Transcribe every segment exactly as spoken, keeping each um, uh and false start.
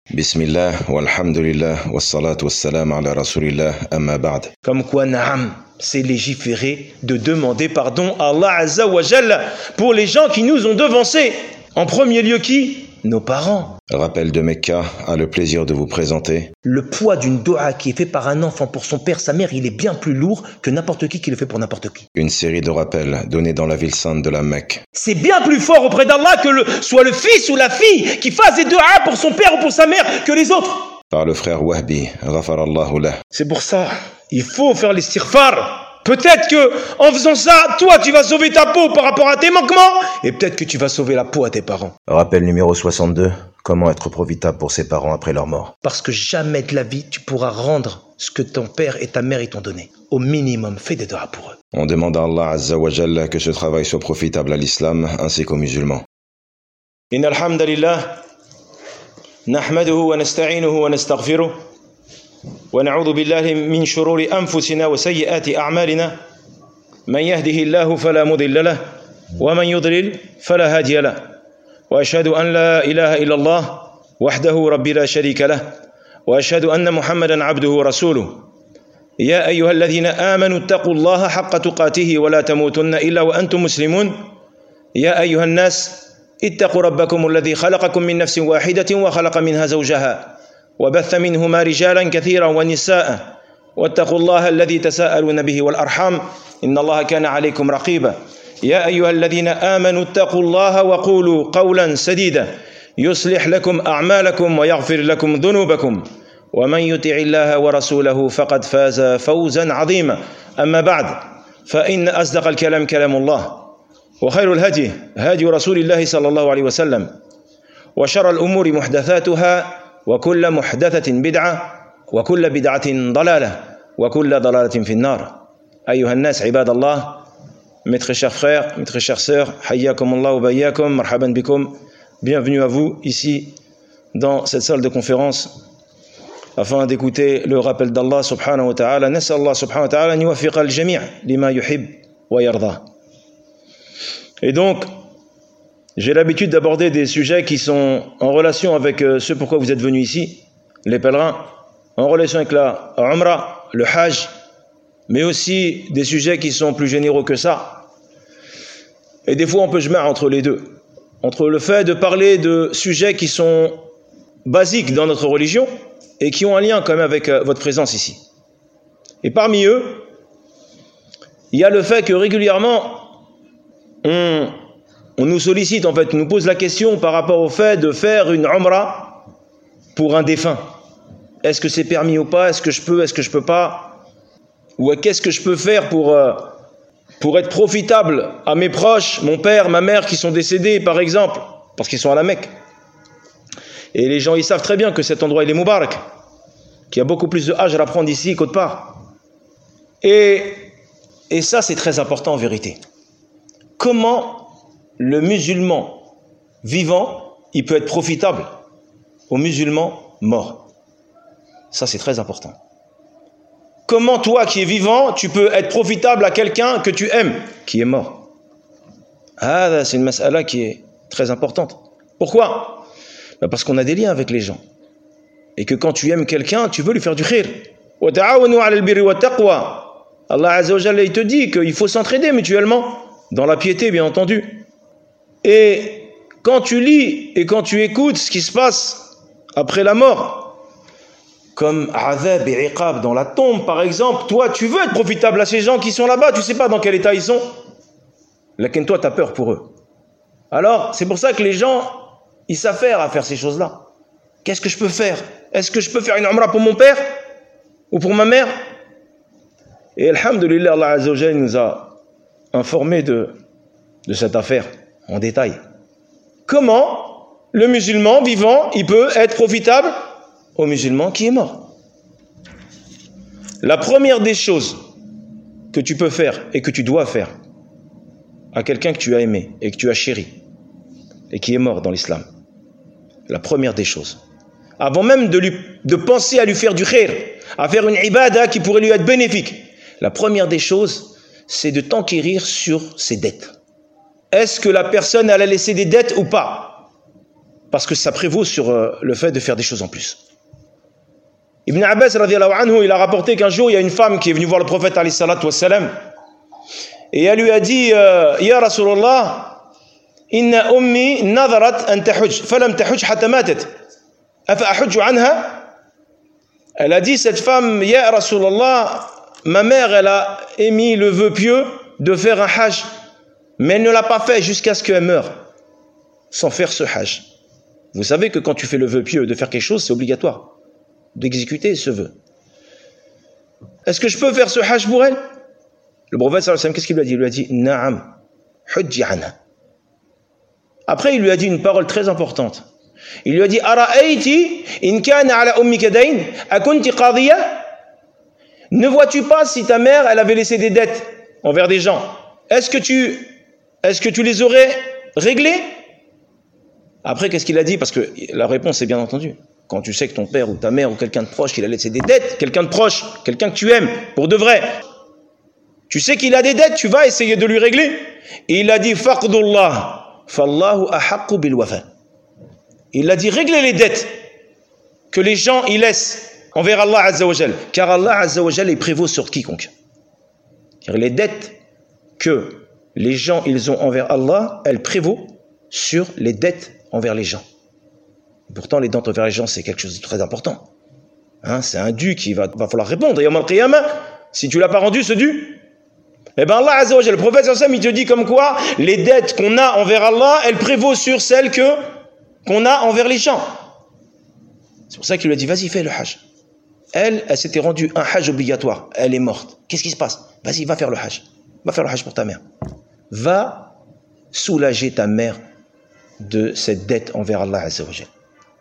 Bismillah, walhamdulillah, wassalatu wassalam ala rasulillah, amma ba'd. Comme quoi, naam, c'est légiféré de demander pardon à Allah Azza wa Jalla pour les gens qui nous ont devancés. En premier lieu, qui? Nos parents. Rappel de Mecca a le plaisir de vous présenter Le poids d'une doua qui est fait par un enfant pour son père, sa mère, il est bien plus lourd que n'importe qui qui le fait pour n'importe qui. une série de rappels donnés dans la ville sainte de la Mecque. C'est bien plus fort auprès d'Allah que le, soit le fils ou la fille qui fasse des doua pour son père ou pour sa mère que les autres. Par le frère Wahbi, ghafarallahu lah. C'est pour ça, il faut faire l'istighfar. Peut-être que en faisant ça, toi tu vas sauver ta peau par rapport à tes manquements, et peut-être que tu vas sauver la peau à tes parents. Rappel numéro soixante-deux, comment être profitable pour ses parents après leur mort. Parce que jamais de la vie tu pourras rendre ce que ton père et ta mère ils t'ont donné. Au minimum, fais des doigts pour eux. On demande à Allah Azza wa Jalla que ce travail soit profitable à l'islam ainsi qu'aux musulmans. إن الحمد لله نحمده ونستعينه ونستغفره ونعوذ بالله من شرور أنفسنا وسيئات أعمالنا من يهده الله فلا مضل له ومن يضلل فلا هادي له وأشهد أن لا إله إلا الله وحده ربي لا شريك له وأشهد أن محمدا عبده ورسوله يا أيها الذين آمنوا اتقوا الله حق تقاته ولا تموتن إلا وأنتم مسلمون يا أيها الناس اتقوا ربكم الذي خلقكم من نفس واحدة وخلق منها زوجها وبث منهما رجالا كثيرا ونساء واتقوا الله الذي تساءلون به والأرحام إن الله كان عليكم رقيبا يا أيها الذين آمنوا اتقوا الله وقولوا قولا سديدا يصلح لكم أعمالكم ويغفر لكم ذنوبكم ومن يطع الله ورسوله فقد فاز فوزا عظيما أما بعد فإن أصدق الكلام كلام الله وخير الهدي هدي رسول الله صلى الله عليه وسلم وشر الأمور محدثاتها وكل محدثة بدعة وكل بدعة ضلالة وكل ضلالة في النار أيها الناس عباد الله mes très chers frères, mes très chères sœurs حياكم الله وبياكم مرحبا بكم bienvenue à vous ici dans cette salle de conférence afin d'écouter le rappel d'Allah subhanahu wa ta'ala نسأل الله سبحانه وتعالى أن يوفق الجميع لما يحب ويرضى. Et donc j'ai l'habitude d'aborder des sujets qui sont en relation avec ce pourquoi vous êtes venus ici, les pèlerins, en relation avec la Umrah, le Hajj, mais aussi des sujets qui sont plus généraux que ça. Et des fois, on peut jma'ah entre les deux, entre le fait de parler de sujets qui sont basiques dans notre religion et qui ont un lien quand même avec votre présence ici. Et parmi eux, il y a le fait que régulièrement, on... On nous sollicite, en fait, on nous pose la question par rapport au fait de faire une umrah pour un défunt. Est-ce que c'est permis ou pas? Est-ce que je peux? Est-ce que je peux pas? Ou qu'est-ce que je peux faire pour, euh, pour être profitable à mes proches, mon père, ma mère qui sont décédés, par exemple, parce qu'ils sont à la Mecque. Et les gens, ils savent très bien que cet endroit, il est Moubarak, qu'il y a beaucoup plus de hajj à prendre ici qu'autre part. Et, et ça, c'est très important en vérité. Comment le musulman vivant, il peut être profitable au musulman mort. Ça, c'est très important. Comment toi qui es vivant, tu peux être profitable à quelqu'un que tu aimes, qui est mort? Ah, c'est une mas'ala qui est très importante. Pourquoi? Ben parce qu'on a des liens avec les gens. Et que quand tu aimes quelqu'un, tu veux lui faire du khir. Allah Azza wa Jalla, il te dit qu'il faut s'entraider mutuellement, dans la piété, bien entendu. Et quand tu lis et quand tu écoutes ce qui se passe après la mort, comme azab et iqab dans la tombe par exemple, toi tu veux être profitable à ces gens qui sont là-bas, tu sais pas dans quel état ils sont, laquelle toi tu as peur pour eux. Alors c'est pour ça que les gens ils s'affairent à faire ces choses-là. Qu'est-ce que je peux faire? Est-ce que je peux faire une umrah pour mon père ou pour ma mère? Et alhamdulillah, Allah Azza wa Jalla nous a informés de, de cette affaire en détail. Comment le musulman vivant, il peut être profitable au musulman qui est mort? La première des choses que tu peux faire et que tu dois faire à quelqu'un que tu as aimé et que tu as chéri et qui est mort dans l'islam, la première des choses, avant même de, lui, de penser à lui faire du khair, à faire une ibada qui pourrait lui être bénéfique, la première des choses, c'est de t'enquérir sur ses dettes. Est-ce que la personne, elle a laissé des dettes ou pas? parce que ça prévaut sur euh, le fait de faire des choses en plus. Ibn Abbas radiyallahu anhu, il a rapporté qu'un jour il y a une femme qui est venue voir le prophète alayhi salatu wassalam et elle lui a dit euh, Ya Rasulallah, inna ummi nadarat an tahujj falam tahujj hatta matat afa ahujju anha. Elle a dit, cette femme, Ya Rasulallah, ma mère elle a émis le vœu pieux de faire un hajj, mais elle ne l'a pas fait jusqu'à ce qu'elle meure sans faire ce hajj. Vous savez que quand tu fais le vœu pieux de faire quelque chose, c'est obligatoire d'exécuter ce vœu. Est-ce que je peux faire ce hajj pour elle? Le prophète sallallahu alayhi wa sallam, qu'est-ce qu'il lui a dit? Il lui a dit Na'am, hujji anha. Après, il lui a dit une parole très importante. Il lui a dit Ara'ayti in kana ala ummika dayn akunti qadiya? Ne vois-tu pas si ta mère elle avait laissé des dettes envers des gens? Est-ce que tu est-ce que tu les aurais réglées? Après, qu'est-ce qu'il a dit? Parce que la réponse est bien entendu. Quand tu sais que ton père ou ta mère ou quelqu'un de proche, il a laissé des dettes, quelqu'un de proche, quelqu'un que tu aimes, pour de vrai, tu sais qu'il a des dettes, tu vas essayer de lui régler. Et il a dit Faqdullah, fallahu ahaqqu bil wafa. Il a dit régler les dettes que les gens y laissent envers Allah Azza wa Jal, car Allah Azza wa Jal est prévaut sur quiconque. Car les dettes que les gens ils ont envers Allah, elles prévaut sur les dettes envers les gens. Pourtant, les dettes envers les gens, c'est quelque chose de très important. Hein, c'est un dû qui va, va falloir répondre. Yawm al-Qiyamah, si tu ne l'as pas rendu, ce dû, eh bien Allah Azza wa Jal, le prophète sallallahu alayhi wa sallam, il te dit comme quoi les dettes qu'on a envers Allah, elles prévaut sur celles que, qu'on a envers les gens. C'est pour ça qu'il lui a dit, vas-y, fais le hajj. Elle, elle s'était rendue un hajj obligatoire. Elle est morte. Qu'est-ce qui se passe? Vas-y, va faire le hajj. Va faire le hajj pour ta mère. Va soulager ta mère de cette dette envers Allah Azza wa Jal.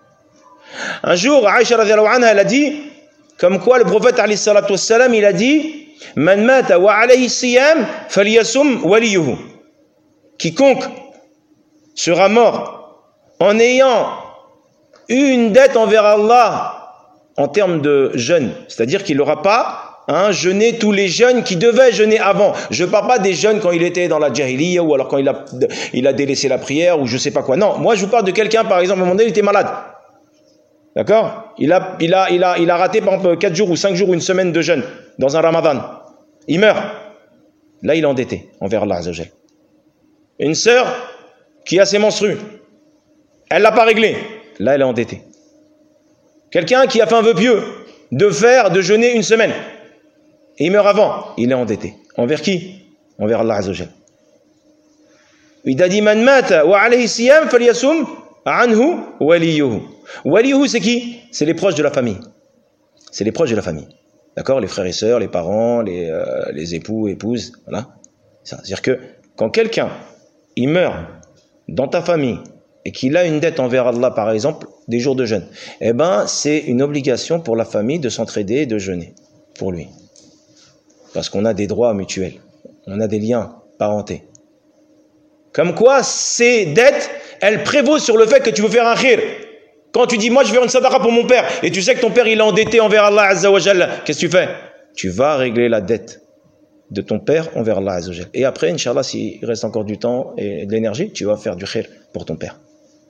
Un jour, Aïcha radhiyallahu anha, elle a dit, comme quoi le prophète alayhi salatu wassalam, il a dit, Man mata wa alayhi siyam falyasum waliyuhu. Quiconque sera mort en ayant une dette envers Allah en termes de jeûne, c'est-à-dire qu'il n'aura pas hein, jeûné tous les jeûnes qui devaient jeûner avant. Je ne parle pas des jeûnes quand il était dans la jahiliya ou alors quand il a, il a délaissé la prière ou je ne sais pas quoi. Non, moi je vous parle de quelqu'un, par exemple, à un moment donné, il était malade. D'accord, il a, il, a, il, a, il a raté par exemple quatre jours ou cinq jours ou une semaine de jeûne dans un ramadan. Il meurt. Là, il est endetté envers Allah Azza wa Jal. Une sœur qui a ses menstrues, elle ne l'a pas réglé. Là, elle est endettée. Quelqu'un qui a fait un vœu pieux de faire, de jeûner une semaine et il meurt avant, il est endetté. Envers qui? Envers Allah Azza wa Jal. Il a dit Man mata wa alayhi siyam falyasum anhu waliyuhu. Waliyuhu, c'est qui? C'est les proches de la famille. C'est les proches de la famille. D'accord? Les frères et sœurs, les parents, les, euh, les époux, épouses. Voilà. C'est-à-dire que quand quelqu'un il meurt dans ta famille et qu'il a une dette envers Allah, par exemple, des jours de jeûne, eh ben, c'est une obligation pour la famille de s'entraider et de jeûner pour lui. Parce qu'on a des droits mutuels. On a des liens parentés. Comme quoi, ces dettes, elles prévaut sur le fait que tu veux faire un khir. Quand tu dis, moi je vais faire une sadaqa pour mon père, et tu sais que ton père il est endetté envers Allah Azza wa Jalla, qu'est-ce que tu fais? Tu vas régler la dette de ton père envers Allah Azza wa Jalla. Et après, Inch'Allah, s'il reste encore du temps et de l'énergie, tu vas faire du khir pour ton père.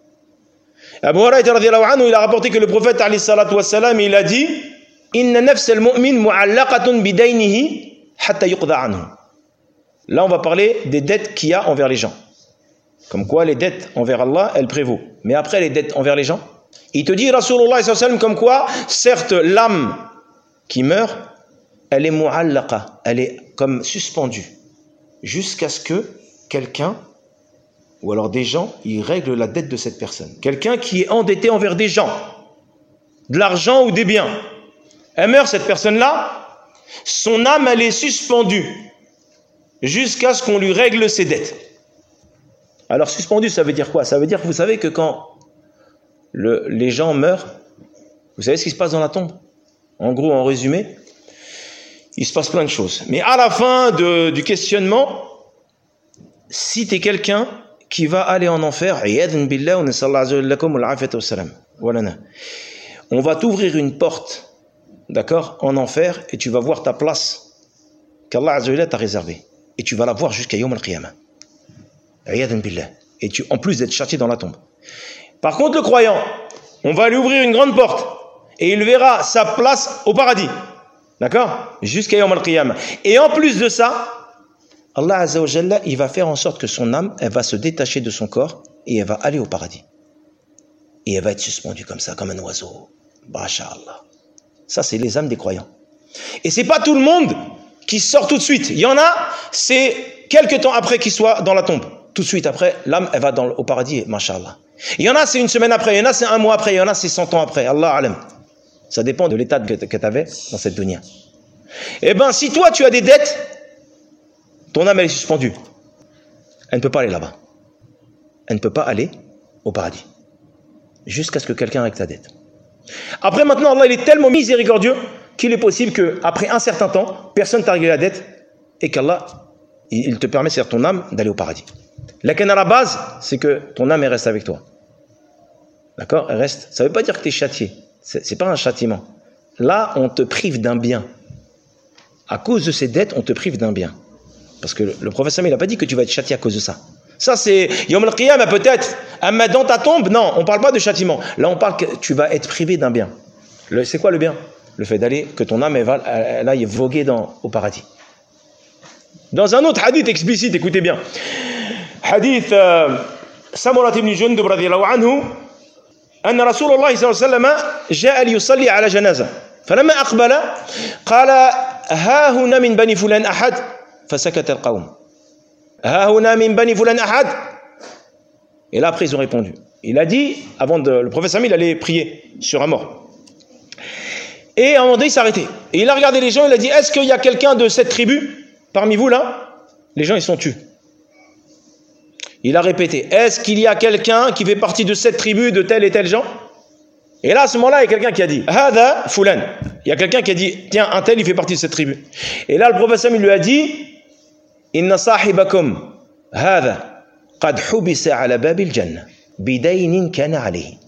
Abu Hurayrata radhiyallahu anhu, il a rapporté que le prophète alayhi salatu wassalam, il a dit, Inna nafs al-mu'min mu'allaqatun bidaynihi hatta yuqda anhu. Là, on va parler des dettes qu'il y a envers les gens. Comme quoi, les dettes envers Allah, elles prévaut. Mais après, les dettes envers les gens, il te dit, Rasulullah sallallahu alayhi wa sallam, comme quoi, certes, l'âme qui meurt, elle est mu'allaqa, elle est comme suspendue, jusqu'à ce que quelqu'un, ou alors des gens, ils règlent la dette de cette personne. Quelqu'un qui est endetté envers des gens, de l'argent ou des biens. Elle meurt, cette personne-là, son âme, elle est suspendue, jusqu'à ce qu'on lui règle ses dettes. Alors, suspendue, ça veut dire quoi? Ça veut dire que vous savez que quand Le, les gens meurent, vous savez ce qui se passe dans la tombe? En gros, en résumé, il se passe plein de choses. Mais à la fin de, du questionnement, si tu es quelqu'un qui va aller en enfer, on va t'ouvrir une porte, d'accord, en enfer, et tu vas voir ta place qu'Allah Azza wa Jalla t'a réservée. Et tu vas la voir jusqu'à Yawm al-Qiyamah. Et tu, en plus d'être châtié dans la tombe. Par contre, le croyant, on va lui ouvrir une grande porte et il verra sa place au paradis. D'accord? Jusqu'à Yawm al-Qiyamah. Et en plus de ça, Allah Azza wa Jalla, il va faire en sorte que son âme, elle va se détacher de son corps et elle va aller au paradis. Et elle va être suspendue comme ça, comme un oiseau. Masha'Allah. Ça, c'est les âmes des croyants. Et c'est pas tout le monde qui sort tout de suite. Il y en a, c'est quelques temps après qu'il soit dans la tombe. Tout de suite après, l'âme, elle va dans, au paradis, Masha'Allah. Il y en a, c'est une semaine après. Il y en a, c'est un mois après. Il y en a, c'est cent ans après. Allah alam. Ça dépend de l'état que, que tu avais dans cette dunya. Eh bien, si toi, tu as des dettes, ton âme, elle est suspendue. Elle ne peut pas aller là-bas. Elle ne peut pas aller au paradis. Jusqu'à ce que quelqu'un règle ta dette. Après, maintenant, Allah, il est tellement miséricordieux qu'il est possible qu'après un certain temps, personne t'a réglé la dette et qu'Allah, il te permet, c'est-à-dire ton âme, d'aller au paradis. Laquelle à la base, c'est que ton âme, elle reste avec toi. D'accord? Elle reste. Ça ne veut pas dire que tu es châtié. Ce n'est pas un châtiment. Là, on te prive d'un bien. À cause de ces dettes, on te prive d'un bien. Parce que le, le prophète, il n'a pas dit que tu vas être châtié à cause de ça. Ça, c'est Yawm al-Qiyamah, peut-être. Mais dans ta tombe, non, on ne parle pas de châtiment. Là, on parle que tu vas être privé d'un bien. C'est quoi le bien? Le fait d'aller, que ton âme, elle, va, elle aille voguer dans, au paradis. Dans un autre hadith explicite, écoutez bien. Hadith euh, Samurat ibn Jundub radiyallahu anhu. أن رسول الله صلى الله عليه وسلم جاء ليصلي على جنازة فلما أقبل قال ها هنا من بني فلان أحد فسكت القوم ها هنا من بني فلان أحد. Et là après ils ont répondu. Il a dit, avant de, le prophète Samuel allait prier sur un mort. Et à un moment donné il s'est arrêté. Et il a regardé les gens, il a dit, est-ce qu'il y a quelqu'un de cette tribu parmi vous là? Les gens ils sont tus. Il a répété, est-ce qu'il y a quelqu'un qui fait partie de cette tribu, de tel et tel gens? Et là, à ce moment-là, il y a quelqu'un qui a dit, Hada Fulan. Il y a quelqu'un qui a dit, tiens, un tel, il fait partie de cette tribu. Et là, le prophète Samuel lui a dit, Inna sahibakum hada qad hubisa ala babil jannah bidaynin kana alayhi.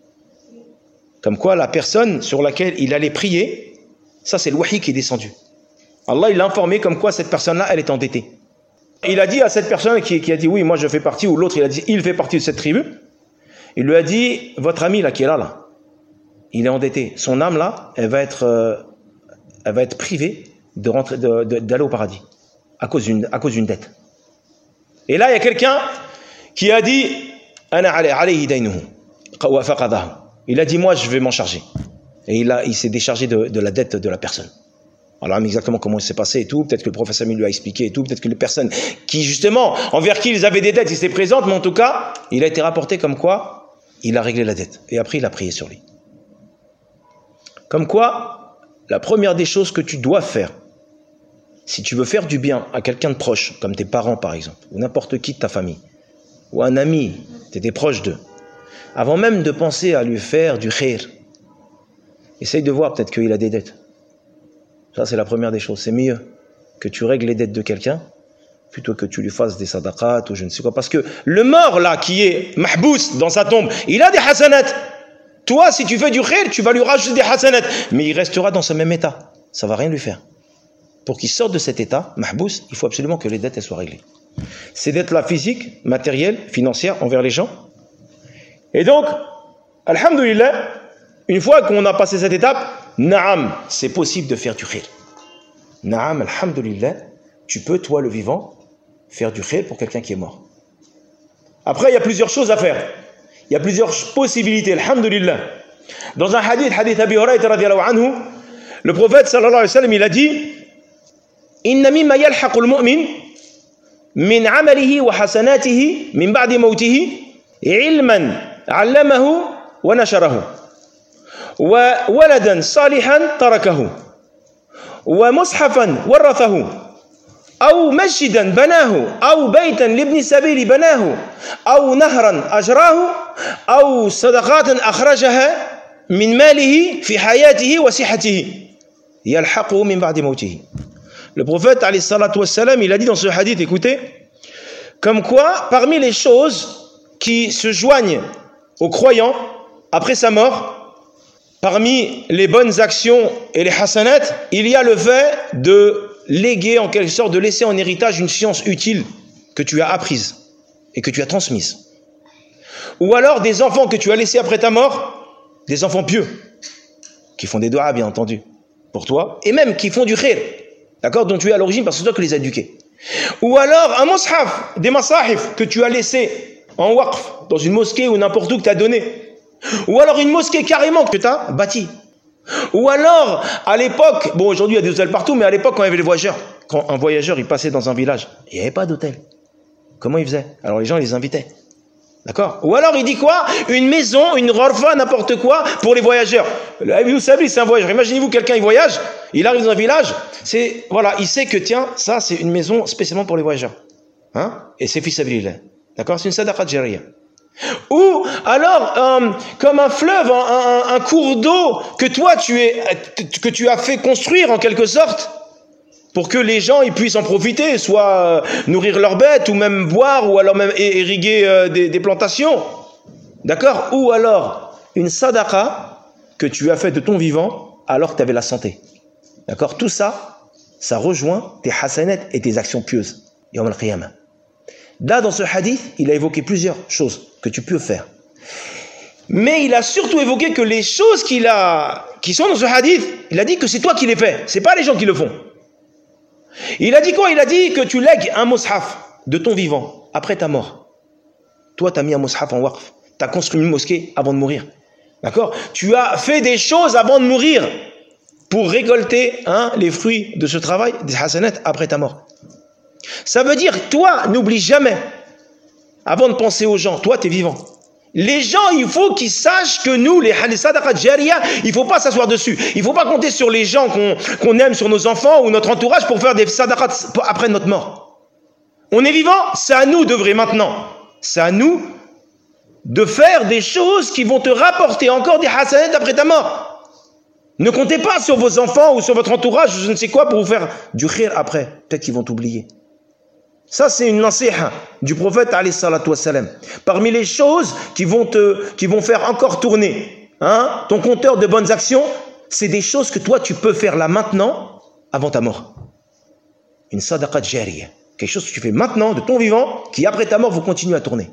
Comme quoi, la personne sur laquelle il allait prier, ça c'est le wahi qui est descendu. Allah, il l'a informé comme quoi cette personne-là, elle est endettée. Il a dit à cette personne qui, qui a dit oui, moi je fais partie, ou l'autre il a dit il fait partie de cette tribu, il lui a dit votre ami là qui est là, là, il est endetté, son âme là, elle va être, euh, elle va être privée de rentrer, de, de, d'aller au paradis à cause d'une, à cause d'une dette. Et là il y a quelqu'un qui a dit ana alayhi daynuhu wa faqadahu. Il a dit moi je vais m'en charger. Et il a, il s'est déchargé de, de la dette de la personne. Alors, exactement comment il s'est passé et tout, peut-être que le prophète Samuel lui a expliqué et tout, peut-être que les personnes qui, justement, envers qui ils avaient des dettes, ils étaient présentes, mais en tout cas, il a été rapporté comme quoi il a réglé la dette. Et après, il a prié sur lui. Comme quoi, la première des choses que tu dois faire, si tu veux faire du bien à quelqu'un de proche, comme tes parents par exemple, ou n'importe qui de ta famille, ou un ami, tu étais proche d'eux, avant même de penser à lui faire du khir, essaye de voir peut-être qu'il a des dettes. Ça, c'est la première des choses. C'est mieux que tu règles les dettes de quelqu'un plutôt que tu lui fasses des sadaqat ou je ne sais quoi. Parce que le mort, là, qui est mahbous dans sa tombe, il a des hasanat. Toi, si tu fais du khir, tu vas lui rajouter des hasanat. Mais il restera dans ce même état. Ça ne va rien lui faire. Pour qu'il sorte de cet état, mahbous, il faut absolument que les dettes elles soient réglées. Ces dettes-là, physiques, matérielles, financières, envers les gens. Et donc, alhamdoulilah, une fois qu'on a passé cette étape, Naam, c'est possible de faire du khir. Naam, alhamdoulilah, tu peux, toi le vivant, faire du khir pour quelqu'un qui est mort. Après, il y a plusieurs choses à faire. Il y a plusieurs possibilités, alhamdoulilah. Dans un hadith, hadith Abi Hurayrata radiyallahu anhu, le prophète sallallahu alayhi wa sallam, il a dit Inna mimma yalhaqul mu'min min amalihi wa hasanatihi min ba'di mawtihi ilman 'allamahu wa nasharahu. وولدا صالحا تركه ومصحفا ورثه أو مسجدا بناه أو بيتا لابن السبيل بناه أو نهرا أجراه أو صدقات أخرجها من ماله في حياته وصحته يلحقه من بعد موته. Le prophète alayhi salatu wassalam, il a dit dans ce hadith, écoutez, comme quoi parmi les choses qui se joignent aux croyants après sa mort, parmi les bonnes actions et les hasanat, il y a le fait de léguer, en quelque sorte, de laisser en héritage une science utile que tu as apprise et que tu as transmise. Ou alors des enfants que tu as laissés après ta mort, des enfants pieux, qui font des doigts, bien entendu, pour toi, et même qui font du khir, d'accord, dont tu es à l'origine parce que c'est toi qui les as éduqués. Ou alors un mushaf, des masahif que tu as laissés en waqf, dans une mosquée ou n'importe où que tu as donné. Ou alors une mosquée carrément que tu as bâtie. Ou alors, à l'époque, bon aujourd'hui il y a des hôtels partout, mais à l'époque quand il y avait les voyageurs, quand un voyageur il passait dans un village, il n'y avait pas d'hôtel. Comment il faisait? Alors les gens les invitaient. D'accord? Ou alors il dit quoi? Une maison, une rorfa, n'importe quoi pour les voyageurs. Vous savez, c'est un voyageur. Imaginez-vous quelqu'un il voyage, il arrive dans un village, c'est voilà, il sait que tiens, ça c'est une maison spécialement pour les voyageurs. Hein? Et c'est fils sabilillah. D'accord? C'est une sadaqa jariya. Ou alors euh, comme un fleuve, un, un, un cours d'eau que toi tu es que tu as fait construire en quelque sorte pour que les gens ils puissent en profiter, soit euh, nourrir leurs bêtes ou même boire ou alors même irriguer euh, des, des plantations. D'accord? Ou alors une sadaqa que tu as fait de ton vivant alors que tu avais la santé. D'accord? Tout ça, ça rejoint tes hasanat et tes actions pieuses. Yawm al-Qiyamah. Là, dans ce hadith, il a évoqué plusieurs choses que tu peux faire. Mais il a surtout évoqué que les choses qu'il a, qui sont dans ce hadith, il a dit que c'est toi qui les fais, c'est pas les gens qui le font. Il a dit quoi? Il a dit que tu lègues un mushaf de ton vivant après ta mort. Toi, tu as mis un mushaf en waqf, tu as construit une mosquée avant de mourir. D'accord? Tu as fait des choses avant de mourir pour récolter hein, les fruits de ce travail, des hasanat après ta mort. Ça veut dire, toi, n'oublie jamais, avant de penser aux gens, toi, tu es vivant. Les gens, il faut qu'ils sachent que nous, les sadaqat jariya, il ne faut pas s'asseoir dessus. Il ne faut pas compter sur les gens qu'on qu'on aime, sur nos enfants ou notre entourage pour faire des sadaqat après notre mort. On est vivant, c'est à nous d'œuvrer maintenant. C'est à nous de faire des choses qui vont te rapporter encore des hasanat après ta mort. Ne comptez pas sur vos enfants ou sur votre entourage, je ne sais quoi, pour vous faire du khir après. Peut-être qu'ils vont t'oublier. Ça, c'est une nasiha du prophète alayhi salatu wassalam. Parmi les choses qui vont te, qui vont faire encore tourner hein, ton compteur de bonnes actions, c'est des choses que toi, tu peux faire là maintenant, avant ta mort. Une sadaqa jariya. Quelque chose que tu fais maintenant, de ton vivant, qui après ta mort, vous continuez à tourner.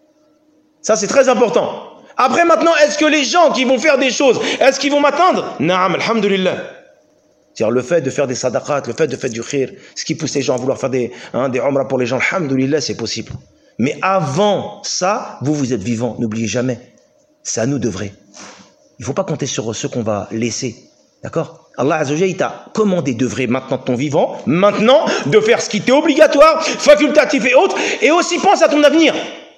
Ça, c'est très important. Après, maintenant, est-ce que les gens qui vont faire des choses, est-ce qu'ils vont m'attendre? Naam, alhamdulillah. C'est-à-dire le fait de faire des sadaqat, le fait de faire du khir, ce qui pousse les gens à vouloir faire des, hein, des umrah pour les gens, alhamdoulilah, c'est possible. Mais avant ça, vous, vous êtes vivants, n'oubliez jamais. C'est à nous d'œuvrer. Il ne faut pas compter sur ceux qu'on va laisser. D'accord? Allah Azza wa Jalla, il t'a commandé d'œuvrer maintenant de ton vivant, maintenant de faire ce qui t'est obligatoire, facultatif et autres, et aussi pense à ton avenir.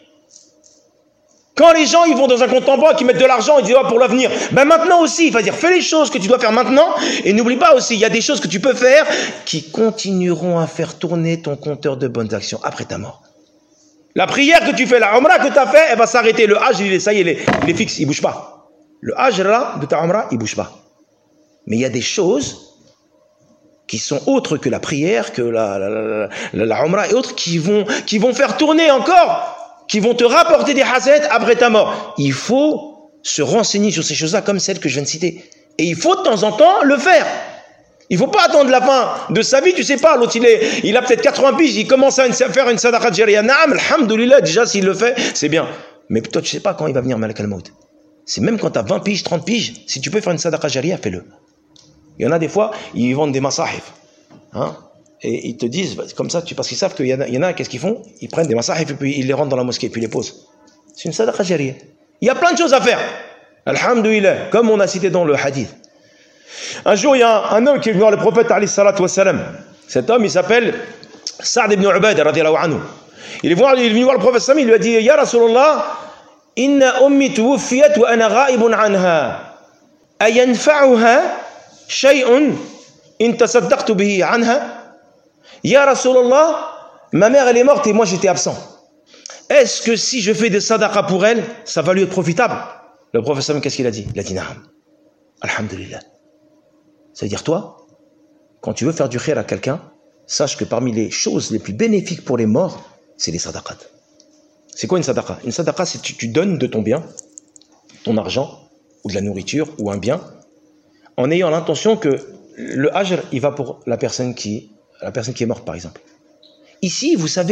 Quand les gens ils vont dans un compte en banque, ils mettent de l'argent, ils disent oh, pour l'avenir. Ben maintenant aussi, il faut dire fais les choses que tu dois faire maintenant et n'oublie pas aussi, il y a des choses que tu peux faire qui continueront à faire tourner ton compteur de bonnes actions après ta mort. La prière que tu fais, la umrah que tu as fait, elle va s'arrêter. Le hajj, il est, ça y est, il est, il est fixe, il ne bouge pas. Le hajj là, de ta umrah, il ne bouge pas. Mais il y a des choses qui sont autres que la prière, que la, la, la, la, la umrah et autres, qui vont, qui vont faire tourner encore, qui vont te rapporter des hasanat après ta mort. Il faut se renseigner sur ces choses-là comme celles que je viens de citer. Et il faut de temps en temps le faire. Il ne faut pas attendre la fin de sa vie, tu sais pas, l'autre il, est, il a peut-être quatre-vingts piges, il commence à faire une sadaqa jariya. Naam, alhamdoulilah, déjà s'il le fait, c'est bien. Mais toi tu sais pas quand il va venir Malak al-Maut. C'est même quand tu as vingt piges, trente piges, si tu peux faire une sadaqa jariya, fais-le. Il y en a des fois, ils vendent des masahif. Hein? Et ils te disent, comme ça, parce qu'ils savent qu'il y en a, il y en a qu'est-ce qu'ils font? Ils prennent des masahif et puis ils les rentrent dans la mosquée et puis ils les posent. C'est une sadaqa jariya. Il y a plein de choses à faire. Alhamdoulilah, comme on a cité dans le hadith. Un jour, il y a un homme qui est venu voir le prophète alayhi salatu wassalam. Cet homme, il s'appelle Sa'd ibn Ubadah radiyallahu anhu. Il est venu voir le prophète sallam, il lui a dit Ya Rasulallah, inna ummi tuwuffiyat wa ana ghaibun anha. Ayanfa'uha shay'un in tasaddaqtu bihi anha? Ya Rasulallah, ma mère elle est morte et moi j'étais absent. Est-ce que si je fais des sadaqa pour elle, ça va lui être profitable? Le prophète sallam, qu'est-ce qu'il a dit? Il a dit Naam. Alhamdulillah. C'est-à-dire toi, quand tu veux faire du khir à quelqu'un, sache que parmi les choses les plus bénéfiques pour les morts, c'est les sadaqat. C'est quoi une sadaqa? Une sadaqa, c'est que tu, tu donnes de ton bien, ton argent, ou de la nourriture, ou un bien, en ayant l'intention que le ajr, il va pour la personne qui, la personne qui est morte, par exemple. Ici, vous savez,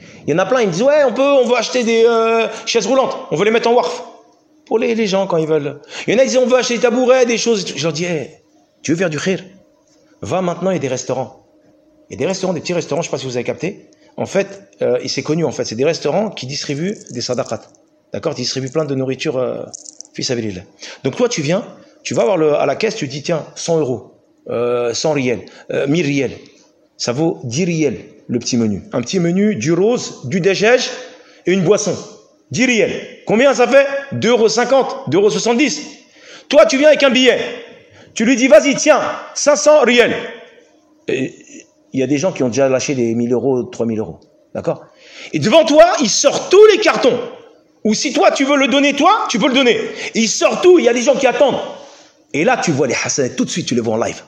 Il y en a plein, ils me disent, ouais, on peut, on veut acheter des euh, chaises roulantes, on veut les mettre en waqf. Pour les, les gens, quand ils veulent. Il y en a qui disent, on veut acheter des tabourets, des choses. Je leur dis, hey, tu veux faire du khir? Va maintenant, il y a des restaurants. Il y a des restaurants, des petits restaurants, je ne sais pas si vous avez capté. En fait, euh, et c'est connu, en fait, c'est des restaurants qui distribuent des sadaqat. D'accord? Qui distribuent plein de nourriture, euh, fils sabilillah. Donc toi, tu viens, tu vas voir le, à la caisse, tu dis, tiens, cent euros, euh, cent riels, euh, mille riels. Ça vaut dix riels, le petit menu. Un petit menu, du rose, du dégège et une boisson. dix riels. Combien ça fait? deux euros cinquante, deux euros soixante-dix. Toi, tu viens avec un billet. Tu lui dis, vas-y, tiens, cinq cents riels. Et il y a des gens qui ont déjà lâché des mille euros, trois mille euros. D'accord? Et devant toi, il sort tous les cartons. Ou si toi, tu veux le donner, toi, tu peux le donner. Et il sort tout, il y a des gens qui attendent. Et là, tu vois les hasanats, tout de suite, tu les vois en live.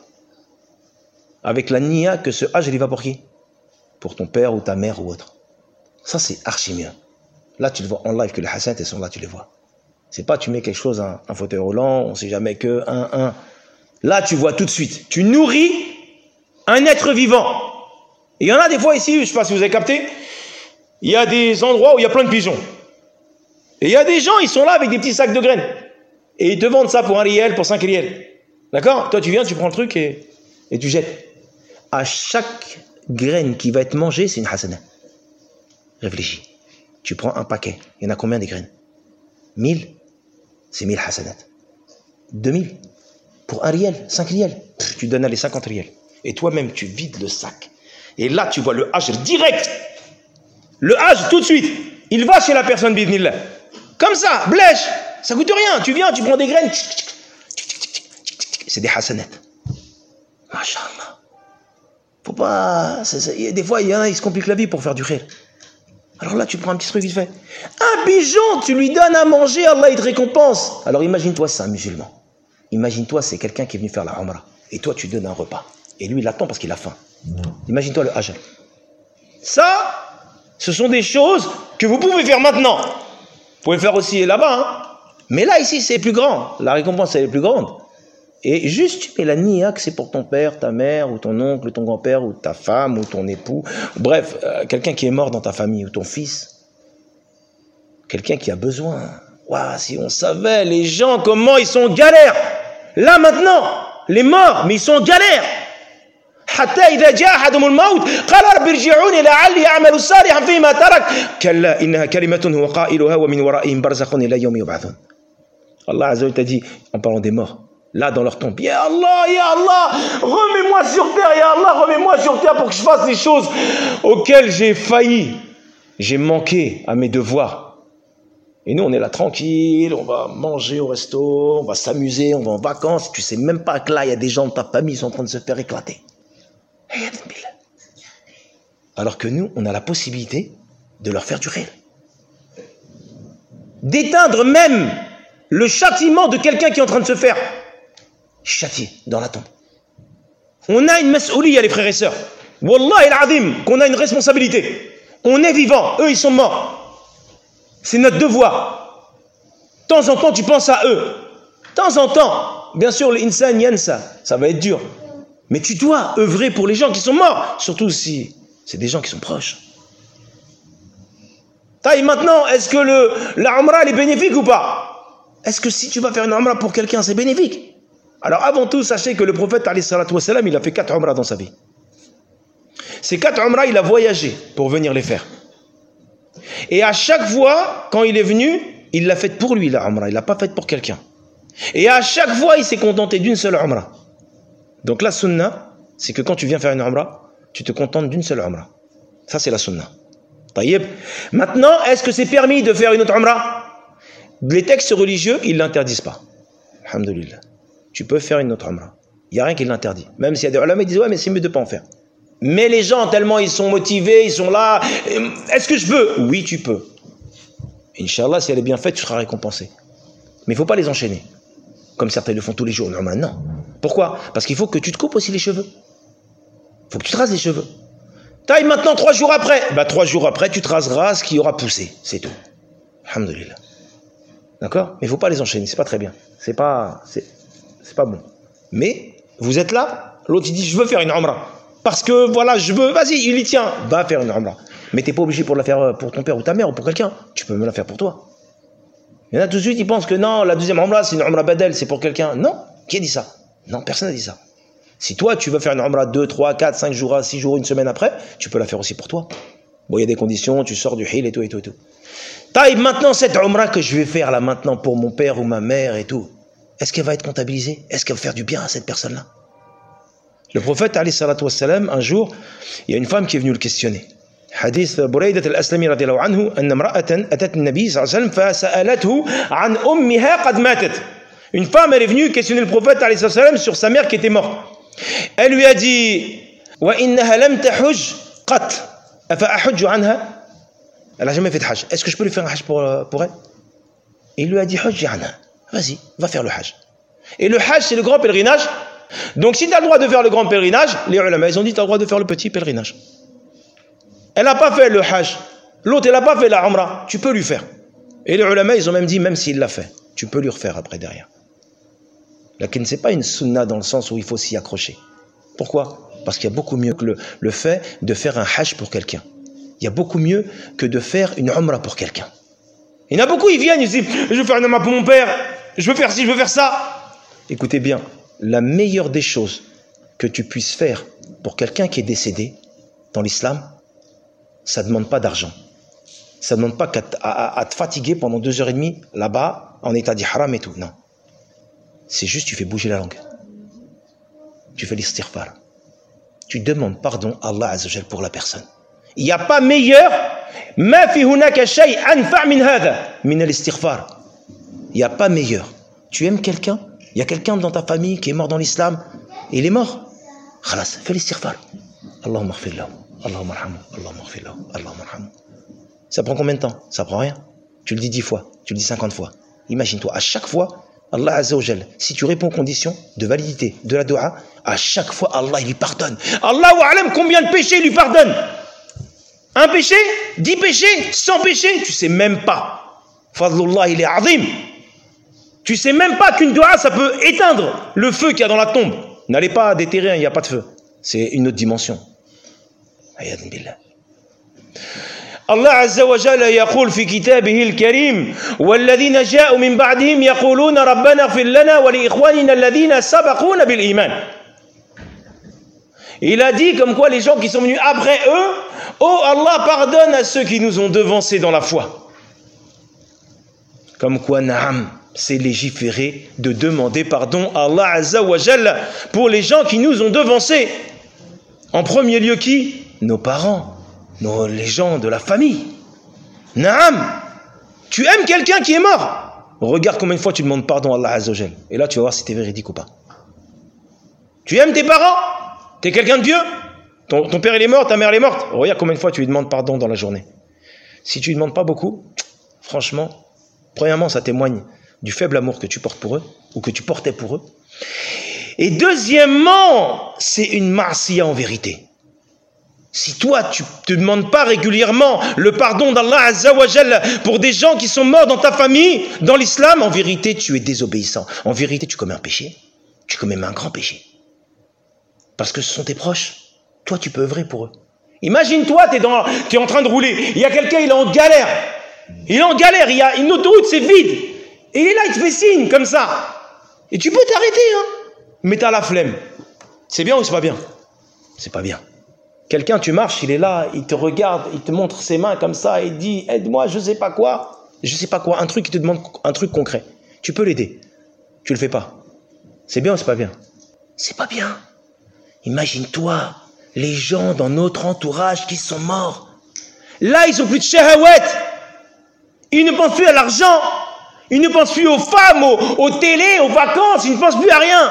Avec la niya que ce hajj, il va pour qui? Pour ton père ou ta mère ou autre. Ça, c'est archi mieux. Là, tu le vois en live que les hasanats, elles sont là, tu les vois. C'est pas tu mets quelque chose, un, un fauteuil roulant, on sait jamais que, un, un. Là, tu vois tout de suite. Tu nourris un être vivant. Et il y en a des fois ici, je ne sais pas si vous avez capté, il y a des endroits où il y a plein de pigeons. Et il y a des gens, ils sont là avec des petits sacs de graines. Et ils te vendent ça pour un riel, pour cinq riels. D'accord? Toi, tu viens, tu prends le truc et, et tu jettes. À chaque graine qui va être mangée, c'est une hasana. Réfléchis. Tu prends un paquet. Il y en a combien des graines? mille, c'est mille hasanat. deux mille. Pour un riel, cinq riels. Pff, tu donnes les cinquante riels. Et toi-même, tu vides le sac. Et là, tu vois le hajj direct. Le hajj, tout de suite. Il va chez la personne, bidnillah. Comme ça, blèche. Ça coûte rien. Tu viens, tu prends des graines. C'est des hasanat. Masha'Allah. Faut pas... C'est, c'est, des fois, il y en a, ils se compliquent la vie pour faire du khir. Alors là, tu prends un petit truc vite fait. Un pigeon, tu lui donnes à manger, Allah, il te récompense. Alors imagine-toi, c'est un musulman. Imagine-toi, c'est quelqu'un qui est venu faire la umrah. Et toi, tu donnes un repas. Et lui, il attend parce qu'il a faim. Imagine-toi le hajj. Ça, ce sont des choses que vous pouvez faire maintenant. Vous pouvez faire aussi là-bas. Hein. Mais là, ici, c'est plus grand. La récompense, elle est plus grande. Et juste, tu mets la niya que c'est pour ton père, ta mère, ou ton oncle, ou ton grand-père, ou ta femme, ou ton époux. Bref, euh, quelqu'un qui est mort dans ta famille, ou ton fils. Quelqu'un qui a besoin. Waouh, si on savait, les gens, comment ils sont en galère. Là, maintenant, les morts, mais ils sont en galère. حتى إذا جاء أحدهم الموت قال رب ارجعوني لعلي أعمل صالحا فيما ترك كلا إنها كلمة هو قائلها ومن ورائهم برزخ إلى يوم يبعثون. Allah Azza wa Jalla t'a dit en parlant des morts, là dans leur tombe, Ya Allah, Ya Allah, remets-moi sur terre, Ya Allah, remets-moi sur terre pour que je fasse les choses auxquelles j'ai failli, j'ai manqué à mes devoirs. Et nous on est là tranquille, on va manger au resto, on va s'amuser, on va en vacances, tu sais même pas que là il y a des gens de ta famille qui sont en train de se faire éclater. Alors que nous, on a la possibilité de leur faire du khir. D'éteindre même le châtiment de quelqu'un qui est en train de se faire châtier dans la tombe. On a une mas'ouliya, les frères et sœurs. Wallahi al-azim, qu'on a une responsabilité. On est vivant, eux ils sont morts. C'est notre devoir. De temps en temps, tu penses à eux. De temps en temps, bien sûr, l'insan yansa, ça va être dur. Mais tu dois œuvrer pour les gens qui sont morts, surtout si c'est des gens qui sont proches. Taï, maintenant, est-ce que le, la umrah est bénéfique ou pas? Est-ce que si tu vas faire une umrah pour quelqu'un, c'est bénéfique? Alors avant tout, sachez que le prophète, alayhi salatu wassalam, il a fait quatre umrah dans sa vie. Ces quatre umrah, il a voyagé pour venir les faire. Et à chaque fois, quand il est venu, il l'a faite pour lui, la umrah. Il l'a pas faite pour quelqu'un. Et à chaque fois, il s'est contenté d'une seule umrah. Donc la sunna, c'est que quand tu viens faire une umrah, tu te contentes d'une seule umrah. Ça, c'est la sunna. Taïeb. Maintenant, est-ce que c'est permis de faire une autre umrah? Les textes religieux, ils ne l'interdisent pas. Alhamdulillah. Tu peux faire une autre umrah. Il n'y a rien qui l'interdit. Même s'il y a des ulama qui disent, ouais, mais c'est mieux de ne pas en faire. Mais les gens, tellement ils sont motivés, ils sont là. Est-ce que je peux? Oui, tu peux. Inch'Allah, si elle est bien faite, tu seras récompensé. Mais il ne faut pas les enchaîner. Comme certains le font tous les jours. Non, maintenant. Pourquoi? Parce qu'il faut que tu te coupes aussi les cheveux. Il faut que tu te rases les cheveux. Taille maintenant trois jours après. Bah trois jours après, tu te raseras ce qui aura poussé. C'est tout. Alhamdulillah. D'accord? Mais il ne faut pas les enchaîner. C'est pas très bien. C'est pas, c'est, c'est pas bon. Mais vous êtes là. L'autre il dit je veux faire une umrah. Parce que voilà, je veux. Vas-y, il y tient. Va faire une umrah. Mais tu n'es pas obligé pour la faire pour ton père ou ta mère ou pour quelqu'un. Tu peux me la faire pour toi. Il y en a tout de suite, ils pensent que non, la deuxième umrah, c'est une umrah badal, c'est pour quelqu'un. Non, qui a dit ça? Non, personne n'a dit ça. Si toi, tu veux faire une umrah deux, trois, quatre, cinq jours, six jours, une semaine après, tu peux la faire aussi pour toi. Bon, il y a des conditions, tu sors du hil et tout, et tout, et tout. Taïb, maintenant, cette umrah que je vais faire là maintenant pour mon père ou ma mère et tout, est-ce qu'elle va être comptabilisée? Est-ce qu'elle va faire du bien à cette personne-là? Le prophète, alayhi salatu wassalam, un jour, il y a une femme qui est venue le questionner. حديث بريدة الأسلمي رضي الله عنه أن امرأة أتت النبي صلى الله عليه وسلم فسألته عن أمها قد ماتت. Une femme, elle est venue questionner le prophète alayhi sallam sur sa mère qui était morte. Elle lui a dit وإنها لم تحج قط أفأحج عنها. Elle n'a jamais fait de hajj. Est-ce que je peux lui faire un hajj pour, pour elle? Il lui a dit hajj عنها. Vas-y, va faire le hajj. Et le hajj, c'est le grand pèlerinage. Donc si tu as le droit de faire le grand pèlerinage, les ulama, ils ont dit tu as le droit de faire le petit pèlerinage. Elle n'a pas fait le hajj. L'autre, elle n'a pas fait la umrah. Tu peux lui faire. Et les ulama, ils ont même dit, même s'il l'a fait, tu peux lui refaire après derrière. Lakin, ce n'est pas une sunna dans le sens où il faut s'y accrocher. Pourquoi? Parce qu'il y a beaucoup mieux que le, le fait de faire un hajj pour quelqu'un. Il y a beaucoup mieux que de faire une umrah pour quelqu'un. Il y en a beaucoup, ils viennent, ils disent, je veux faire une umrah pour mon père, je veux faire ci, je veux faire ça. Écoutez bien, la meilleure des choses que tu puisses faire pour quelqu'un qui est décédé dans l'islam, ça ne demande pas d'argent. Ça ne demande pas qu'à à, à te fatiguer pendant deux heures et demie là-bas, en état d'ihram et tout. Non. C'est juste, tu fais bouger la langue. Tu fais l'istighfar. Tu demandes pardon à Allah Azza wa Jal pour la personne. Il n'y a pas meilleur. Ma fi hunaka shay anfa' min hadha min al-istighfar. Il n'y a pas meilleur. Tu aimes quelqu'un? Il y a quelqu'un dans ta famille qui est mort dans l'islam et il est mort. Khalas, fais l'istighfar. Allahumma ighfir lahu. Allahumma arhamhu, Allahumma ighfir lahu, Allahumma arhamhu. Ça prend combien de temps? Ça prend rien. Tu le dis dix fois, tu le dis cinquante fois. Imagine-toi, à chaque fois, Allah Azza wa Jal, si tu réponds aux conditions de validité de la dua, à chaque fois, Allah il lui pardonne. Allahu a'lam combien de péchés il lui pardonne? Un péché? Dix péchés? Cent péchés? Tu sais même pas. Fadlullah, il est azim. Tu sais même pas qu'une dua, ça peut éteindre le feu qu'il y a dans la tombe. N'allez pas déterrer, il n'y a pas de feu. C'est une autre dimension. عياذا بالله. الله عز وجل يقول في كتابه الكريم والذين جاءوا من بعدهم يقولون ربنا اغفر لنا ولإخواننا الذين سبقونا بالإيمان. Il a dit comme quoi les gens qui sont venus après eux, oh Allah pardonne à ceux qui nous ont devancés dans la foi. Comme quoi Naam, c'est légiféré de demander pardon à Allah Azza wa Jalla pour les gens qui nous ont devancés. En premier lieu qui? Nos parents, nos, les gens de la famille. Naam, tu aimes quelqu'un qui est mort. Regarde combien de fois tu demandes pardon à Allah Azza wa Jal. Et là tu vas voir si tu es véridique ou pas. Tu aimes tes parents? Tu es quelqu'un de vieux? ton, ton père il est mort, ta mère elle est morte. Regarde combien de fois tu lui demandes pardon dans la journée. Si tu lui demandes pas beaucoup, franchement, premièrement ça témoigne du faible amour que tu portes pour eux, ou que tu portais pour eux. Et deuxièmement, c'est une ma'siya en vérité. Si toi, tu ne te demandes pas régulièrement le pardon d'Allah Azza wa Jalla pour des gens qui sont morts dans ta famille, dans l'islam, en vérité, tu es désobéissant. En vérité, tu commets un péché. Tu commets même un grand péché. Parce que ce sont tes proches. Toi, tu peux œuvrer pour eux. Imagine-toi, tu es, dans, tu es en train de rouler. Il y a quelqu'un, il est en galère. Il est en galère. Il y a une autoroute, c'est vide. Et il est là, il te fait signe, comme ça. Et tu peux t'arrêter, hein. Mais tu as la flemme. C'est bien ou c'est pas bien? C'est pas bien. Quelqu'un, tu marches, il est là, il te regarde, il te montre ses mains comme ça, il dit, aide-moi, je sais pas quoi, je sais pas quoi, un truc qui te demande un truc concret. Tu peux l'aider. Tu le fais pas. C'est bien ou c'est pas bien? C'est pas bien. Imagine-toi, les gens dans notre entourage qui sont morts. Là, ils ont plus de shahawat. Ils ne pensent plus à l'argent. Ils ne pensent plus aux femmes, aux, aux télés, aux vacances. Ils ne pensent plus à rien.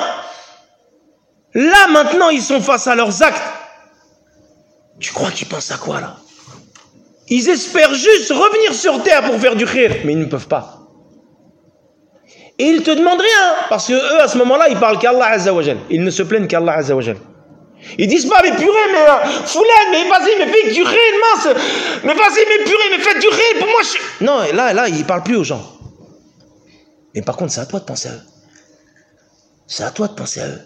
Là, maintenant, ils sont face à leurs actes. Tu crois qu'ils pensent à quoi, là? Ils espèrent juste revenir sur terre pour faire du khir, mais ils ne peuvent pas. Et ils te demandent rien, parce que eux, à ce moment-là, ils parlent qu'Allah Azza wa Jal. Ils ne se plaignent qu'Allah Azza wa Jal. Ils disent pas, mais purée, mais euh, foulade, mais vas-y, mais fais du khir, mince. Mais vas-y, mais purée, mais faites du khir pour moi. Je... Non, là, là, ils ne parlent plus aux gens. Mais par contre, c'est à toi de penser à eux. C'est à toi de penser à eux.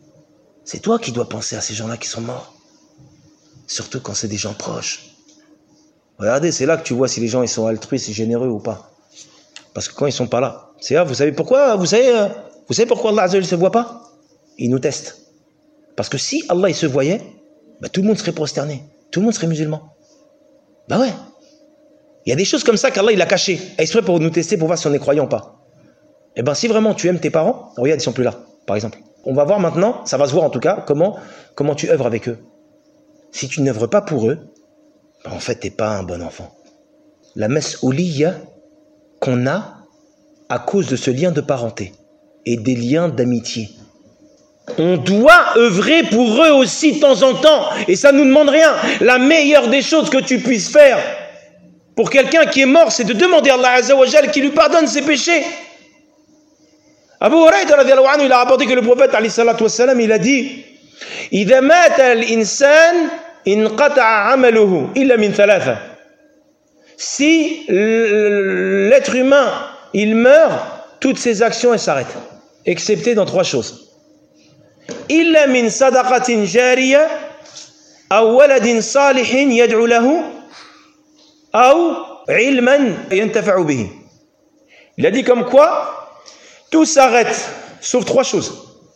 C'est toi qui dois penser à ces gens-là qui sont morts. Surtout quand c'est des gens proches. Regardez, c'est là que tu vois si les gens ils sont altruistes et généreux ou pas. Parce que quand ils sont pas là, c'est là, vous savez pourquoi, vous savez, euh, vous savez pourquoi Allah Azza wa Jalla ne se voit pas? Il nous teste. Parce que si Allah il se voyait, bah, tout le monde serait prosterné, tout le monde serait musulman. Bah ouais. Il y a des choses comme ça qu'Allah il a cachées, exprès pour nous tester, pour voir si on est croyant ou pas. Et ben si vraiment tu aimes tes parents, regarde, ils sont plus là, par exemple. On va voir maintenant, ça va se voir en tout cas, comment, comment tu œuvres avec eux. Si tu n'œuvres pas pour eux, ben en fait, tu n'es pas un bon enfant. La mas'ouliyya qu'on a à cause de ce lien de parenté et des liens d'amitié. On doit œuvrer pour eux aussi de temps en temps. Et ça ne nous demande rien. La meilleure des choses que tu puisses faire pour quelqu'un qui est mort, c'est de demander à Allah Azza wa Jal qu'il lui pardonne ses péchés. Abu Huraïra radiyallahu anhu, il a rapporté que le prophète alayhi salatu wassalam, il a dit إذا مات الإنسان انقطع عمله إلا من ثلاثة. Si l'être humain il meurt, toutes ses actions elles s'arrêtent, excepté dans trois choses. إلا من صدقة جارية أو ولد صالح يدعو له أو علما ينتفع به. Il a dit comme quoi tout s'arrête, sauf trois choses.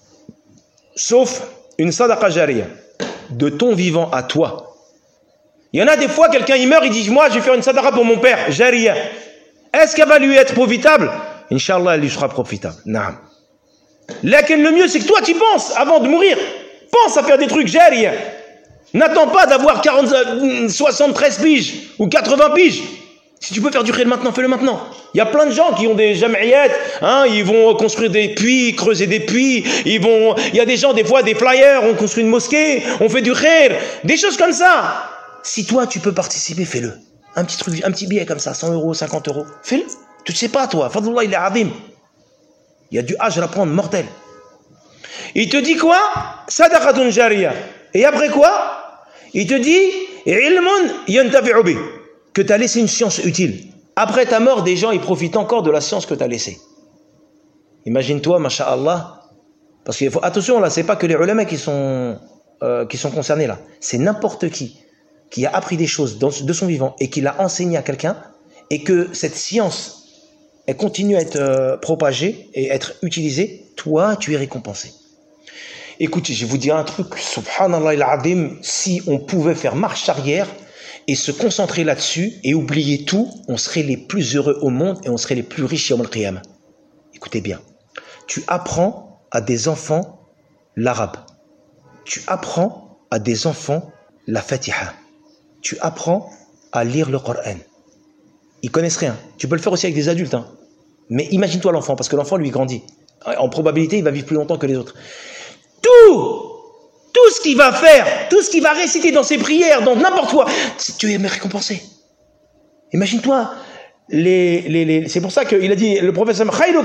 Sauf une sadaqa jariya, de ton vivant à toi. Il y en a des fois, quelqu'un il meurt, il dit moi je vais faire une sadaqa pour mon père, jariya. Est-ce qu'elle va lui être profitable? Inch'Allah, elle lui sera profitable. Naam. Laquelle le mieux, c'est que toi tu penses avant de mourir. Pense à faire des trucs jariya. N'attends pas d'avoir quarante, soixante-treize piges ou quatre-vingts piges. Si tu peux faire du khayr maintenant, fais-le maintenant. Il y a plein de gens qui ont des jam'iyat, hein, ils vont construire des puits, creuser des puits, ils vont, il y a des gens, des fois, des flyers, on construit une mosquée, on fait du khayr, des choses comme ça. Si toi, tu peux participer, fais-le. Un petit truc, un petit billet comme ça, cent euros, cinquante euros, fais-le. Tu ne sais pas, toi, Fadlullah, il est adim. Il y a du ajr à prendre, mortel. Il te dit quoi? Sadaqatun jariya. Et après quoi? Il te dit, ilmun yantafi'u bi. Que tu as laissé une science utile. Après ta mort, des gens, ils profitent encore de la science que tu as laissée. Imagine-toi, masha'Allah, parce qu'il faut, attention, là, c'est pas que les ulama qui sont, euh, qui sont concernés, là. C'est n'importe qui, qui a appris des choses dans, de son vivant et qui l'a enseigné à quelqu'un, et que cette science, elle continue à être euh, propagée et être utilisée, toi, tu es récompensé. Écoutez, je vais vous dire un truc, subhanallah al-azim, si on pouvait faire marche arrière, et se concentrer là-dessus et oublier tout, on serait les plus heureux au monde et on serait les plus riches yawm al-qiyamah. Écoutez bien, tu apprends à des enfants l'arabe, tu apprends à des enfants la Fatiha, tu apprends à lire le Coran. Ils connaissent rien, tu peux le faire aussi avec des adultes, hein. Mais imagine-toi l'enfant, parce que l'enfant lui grandit. En probabilité, il va vivre plus longtemps que les autres. Tout Tout ce qu'il va faire, tout ce qu'il va réciter dans ses prières, dans n'importe quoi, tu es récompensé. Imagine-toi, les, les, les, c'est pour ça qu'il a dit, le prophète,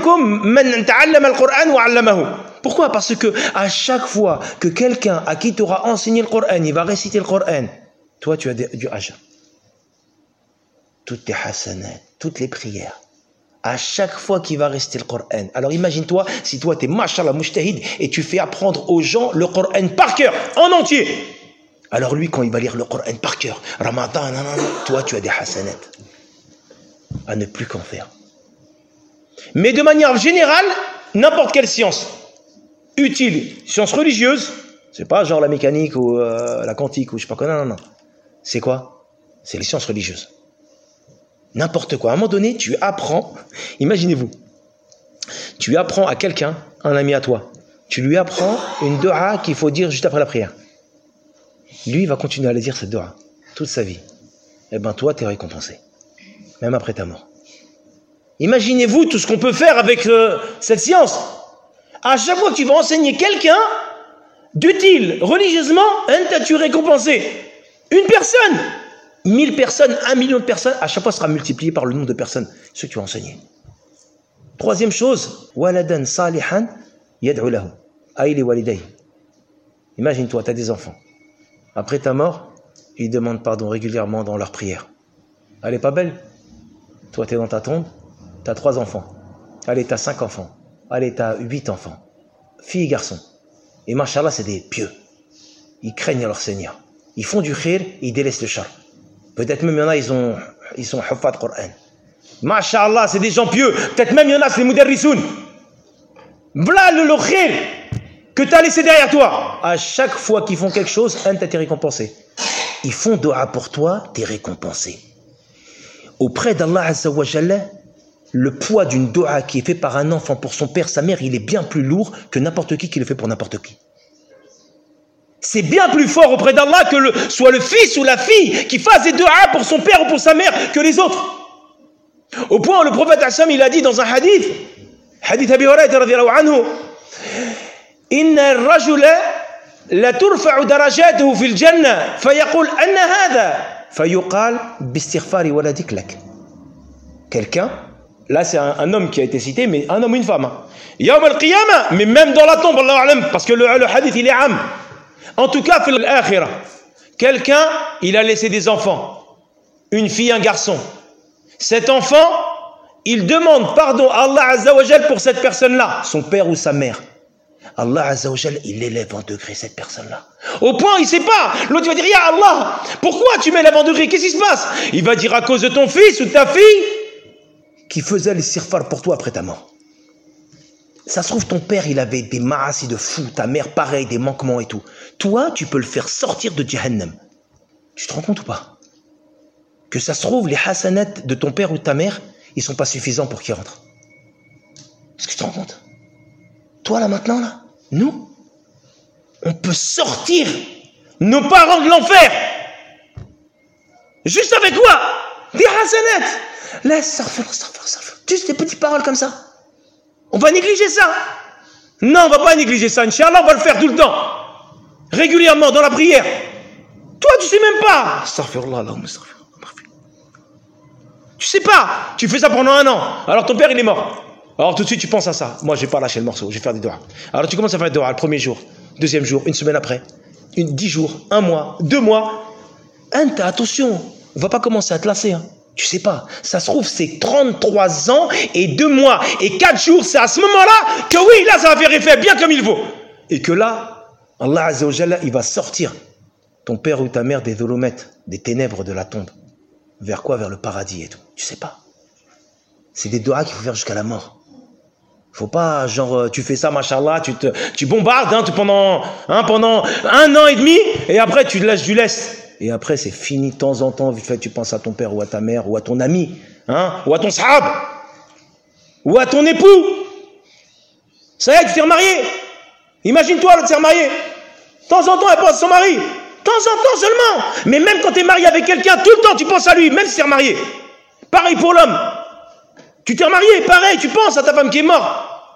pourquoi? Parce que à chaque fois que quelqu'un à qui tu auras enseigné le Coran, il va réciter le Coran, toi tu as du ajr. Toutes tes hasanat, toutes les prières. À chaque fois qu'il va réciter le Coran. Alors imagine-toi, si toi tu es mashallah mujtahid et tu fais apprendre aux gens le Coran par cœur, en entier. Alors lui, quand il va lire le Coran par cœur, Ramadan, non, non, non, toi tu as des hasanat à ne plus qu'en faire. Mais de manière générale, n'importe quelle science utile, science religieuse, c'est pas genre la mécanique ou euh, la quantique ou je sais pas quoi, non, non, non. C'est quoi? C'est les sciences religieuses. N'importe quoi. À un moment donné, tu apprends, imaginez-vous, tu apprends à quelqu'un, un ami à toi, tu lui apprends une dua qu'il faut dire juste après la prière. Lui, il va continuer à le dire cette dua toute sa vie. Eh bien, toi, tu es récompensé, même après ta mort. Imaginez-vous tout ce qu'on peut faire avec euh, cette science. À chaque fois que tu vas enseigner quelqu'un d'utile religieusement, tu es récompensé. Une personne. Mille personnes, un million de personnes, à chaque fois sera multiplié par le nombre de personnes, ceux que tu as enseigné. Troisième chose, waladan salihan yad'u lahu. Aïli waliday. Imagine-toi, tu as des enfants. Après ta mort, ils demandent pardon régulièrement dans leurs prières. Elle est pas belle? Toi, tu es dans ta tombe, tu as trois enfants. Allez, tu as cinq enfants. Allez, tu as huit enfants. Filles et garçons. Et machallah, c'est des pieux. Ils craignent leur Seigneur. Ils font du khir et ils délaissent le char. Peut-être même il y en a, ils ont, ils sont huffat Qur'an. Masha'Allah, c'est des gens pieux. Peut-être même il y en a, c'est les mudarrisoun. Voilà le khir que tu as laissé derrière toi. À chaque fois qu'ils font quelque chose, un, t'es récompensé. Ils font dua pour toi, t'es récompensé. Auprès d'Allah Azza wa Jalla, le poids d'une dua qui est fait par un enfant pour son père, sa mère, il est bien plus lourd que n'importe qui qui le fait pour n'importe qui. C'est bien plus fort auprès d'Allah que le, soit le fils ou la fille qui fasse des dua pour son père ou pour sa mère que les autres. Au point où le prophète Assam, il a dit dans un hadith, hadith Abi Hurayrata radiyallahu anhu, inna ar-rajula la turfa'u darajatuhu fil jannah fayaqul anna hadha fayuqal bistighfari waladik lak. Quelqu'un, là c'est un, un homme qui a été cité, mais un homme ou une femme. Hein. Yawm al-qiyamah, mais même dans la tombe, Allahu a'lam, parce que le, le hadith il est am. En tout cas, fil akhirah. Quelqu'un, il a laissé des enfants, une fille, un garçon. Cet enfant, il demande pardon à Allah Azza wa Jal pour cette personne-là, son père ou sa mère. Allah Azza wa Jal, il élève en degré cette personne-là. Au point, il ne sait pas. L'autre va dire, ya Allah, pourquoi tu m'élèves en degré? Qu'est-ce qui se passe? Il va dire à cause de ton fils ou de ta fille qui faisait les sirfar pour toi après ta mort. Ça se trouve, ton père, il avait des ma'asi de fou, ta mère, pareil, des manquements et tout. Toi, tu peux le faire sortir de Jahannam. Tu te rends compte ou pas? Que ça se trouve, les hasanats de ton père ou de ta mère, ils ne sont pas suffisants pour qu'ils rentrent. Est-ce que tu te rends compte? Toi, là, maintenant, là, nous, on peut sortir nos parents de l'enfer. Juste avec quoi? Des hasanats. Laisse, ça refait, ça refait, ça refait. Juste des petites paroles comme ça. On va négliger ça? Non, on ne va pas négliger ça. Inch'Allah, on va le faire tout le temps. Régulièrement, dans la prière. Toi, tu ne sais même pas. Astaghfirullah, Allahumma astaghfirullah. Tu sais pas, tu fais ça pendant un an, alors ton père il est mort. Alors tout de suite tu penses à ça, moi je vais pas lâcher le morceau, je vais faire des doigts. Alors tu commences à faire des doigts le premier jour, deuxième jour, une semaine après, une, dix jours, un mois, deux mois. Anta, attention, on va pas commencer à te lasser. Hein. Tu sais pas, ça se trouve c'est trente-trois ans et deux mois et quatre jours, c'est à ce moment-là que oui, là ça va faire effet bien comme il faut. Et que là, Allah Azza wa Jalla, il va sortir ton père ou ta mère des dhulumats, des ténèbres de la tombe. Vers quoi? Vers le paradis et tout. Tu sais pas. C'est des doigts qu'il faut faire jusqu'à la mort. Faut pas, genre, tu fais ça, machallah, tu te, tu bombardes hein, tu, pendant, hein, pendant un an et demi, et après tu te laisses du lest. Et après c'est fini de temps en temps, vite fait, tu penses à ton père ou à ta mère, ou à ton ami, hein, ou à ton sahab, ou à ton époux. Ça y est, tu t'es remarié. Imagine-toi, l'autre s'est remarié. De temps en temps, elle pense à son mari. De temps en temps seulement. Mais même quand tu es marié avec quelqu'un, tout le temps tu penses à lui, même si tu es remarié. Pareil pour l'homme. Tu t'es remarié, pareil, tu penses à ta femme qui est morte.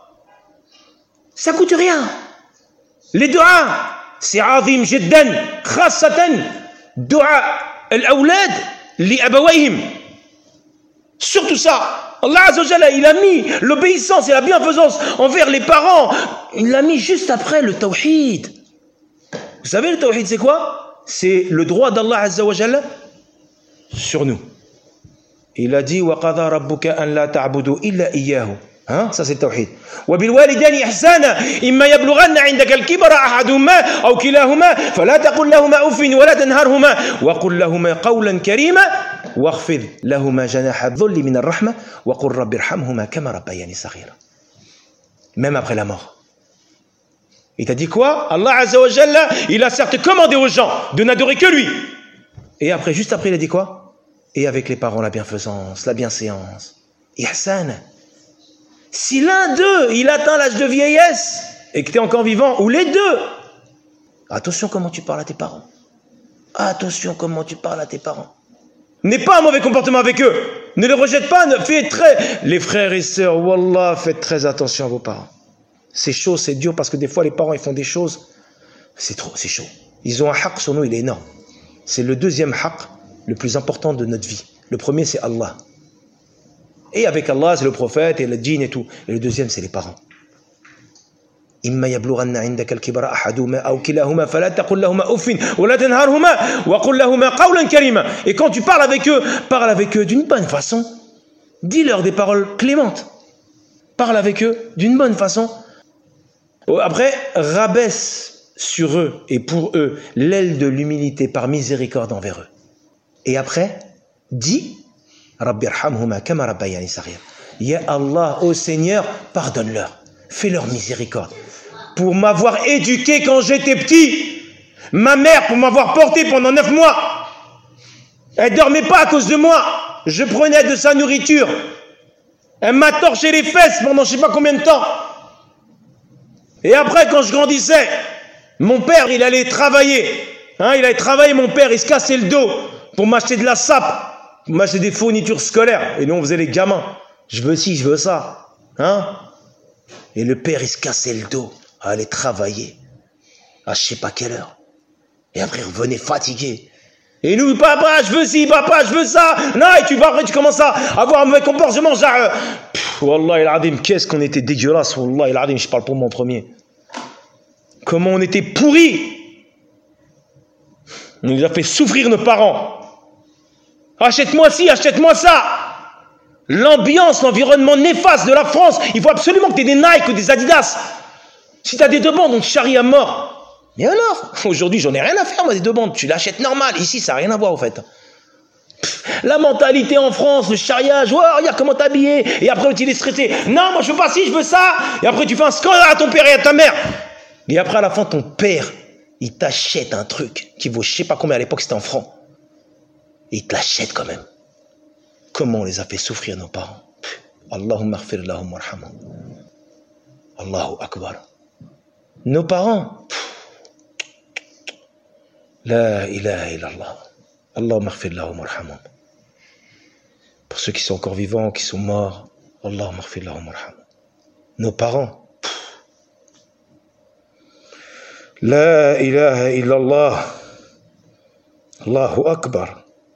Ça coûte rien. Les du'a, c'est azim jiddan, khassatan, du'a al-awlad li abawayhim. Surtout ça. Allah Azza wa Jalla, il a mis l'obéissance et la bienfaisance envers les parents. Il l'a mis juste après le tawhid. Vous savez, le tawhid, c'est quoi? C'est le droit d'Allah Azza wa Jalla sur nous. Il a dit wa qadha rabbuka an la ta'budu illa iyyahu. Hein? Ça c'est le tawhid. Wa bil walidayni ihsana imma yablughanna 'indaka al-kibara ahaduhuma aw kilahuma fala taqul lahumā uffin wa la tanharhuma wa qul lahumā qawlan karīma wakhfid lahumā janaha adh-dhulli min ar-rahma wa qul rabbi irhamhumā kama rabbayani saghīra. Même après la mort. Il t'a dit quoi? Allah Azza wa Jalla, il a certes commandé aux gens de n'adorer que lui. Et après, juste après, il a dit quoi? Et avec les parents, la bienfaisance, la bienséance. Ihsan. Si l'un d'eux, il atteint l'âge de vieillesse, et que tu es encore vivant, ou les deux, attention comment tu parles à tes parents. Attention comment tu parles à tes parents. N'aie pas un mauvais comportement avec eux. Ne les rejette pas, ne fais très... Les frères et sœurs, wallah, faites très attention à vos parents. C'est chaud, c'est dur, parce que des fois, les parents, ils font des choses, c'est trop, c'est chaud. Ils ont un haqq sur nous, il est énorme. C'est le deuxième haqq, le plus important de notre vie. Le premier, c'est Allah. Et avec Allah, c'est le prophète et le djinn et tout. Et le deuxième, c'est les parents. إما يبلغن عندك الكبر أحدهما أو كلاهما فلا تقل لهما أف ولا تنهرهما وقل لهما قولا كريما. Et quand tu parles avec eux, parle avec eux d'une bonne façon. Dis-leur des paroles clémentes. Parle avec eux d'une bonne façon. Après, rabaisse sur eux et pour eux l'aile de l'humilité par miséricorde envers eux. Et après, dis, Rabbi irhamhuma kama rabbayani saghir. Ya Allah, ô Seigneur, pardonne-leur, fais-leur miséricorde. Pour m'avoir éduqué quand j'étais petit, ma mère, pour m'avoir porté pendant neuf mois, elle ne dormait pas à cause de moi. Je prenais de sa nourriture. Elle m'a torché les fesses pendant je ne sais pas combien de temps. Et après, quand je grandissais, mon père, il allait travailler. Hein, il allait travailler, mon père, il se cassait le dos pour m'acheter de la sape, pour m'acheter des fournitures scolaires. Et nous, on faisait les gamins. Je veux ci, je veux ça. Hein? Et le père, il se cassait le dos à aller travailler à je sais pas quelle heure. Et après, il revenait fatigué. Et nous, papa, je veux ci, papa, je veux ça. Non, et tu vas, après, tu commences à avoir un mauvais comportement. Genre, euh, pff, Wallah, il adim, qu'est-ce qu'on était dégueulasse. Wallah, il adim, je parle pour moi en premier. Comment on était pourris. On nous a fait souffrir nos parents. Achète-moi ci, achète-moi ça. L'ambiance, l'environnement néfaste de la France, il faut absolument que tu aies des Nike ou des Adidas. Si tu as des deux bandes, on te charrie à mort. Mais alors, aujourd'hui, j'en ai rien à faire, moi, des deux bandes. Tu l'achètes normal. Ici, ça n'a rien à voir, en fait. Pff, la mentalité en France, le charriage, oh, regarde comment t'es habillé. Et après, tu es stressé. Non, moi, je veux pas ci, je veux ça. Et après, tu fais un scandale à ton père et à ta mère. Et après, à la fin, ton père, il t'achète un truc qui vaut je sais pas combien, à l'époque, c'était en francs. Et il te l'achète quand même. Comment on les a fait souffrir, nos parents. Allahumma aghfir lahum warhamhum. Allahu akbar. Nos parents. La ilaha illallah. Allahumma aghfir lahum warhamhum. Pour ceux qui sont encore vivants, qui sont morts, Allahumma aghfir lahum warhamhum. Nos parents. La ilaha illallah. Allahu akbar.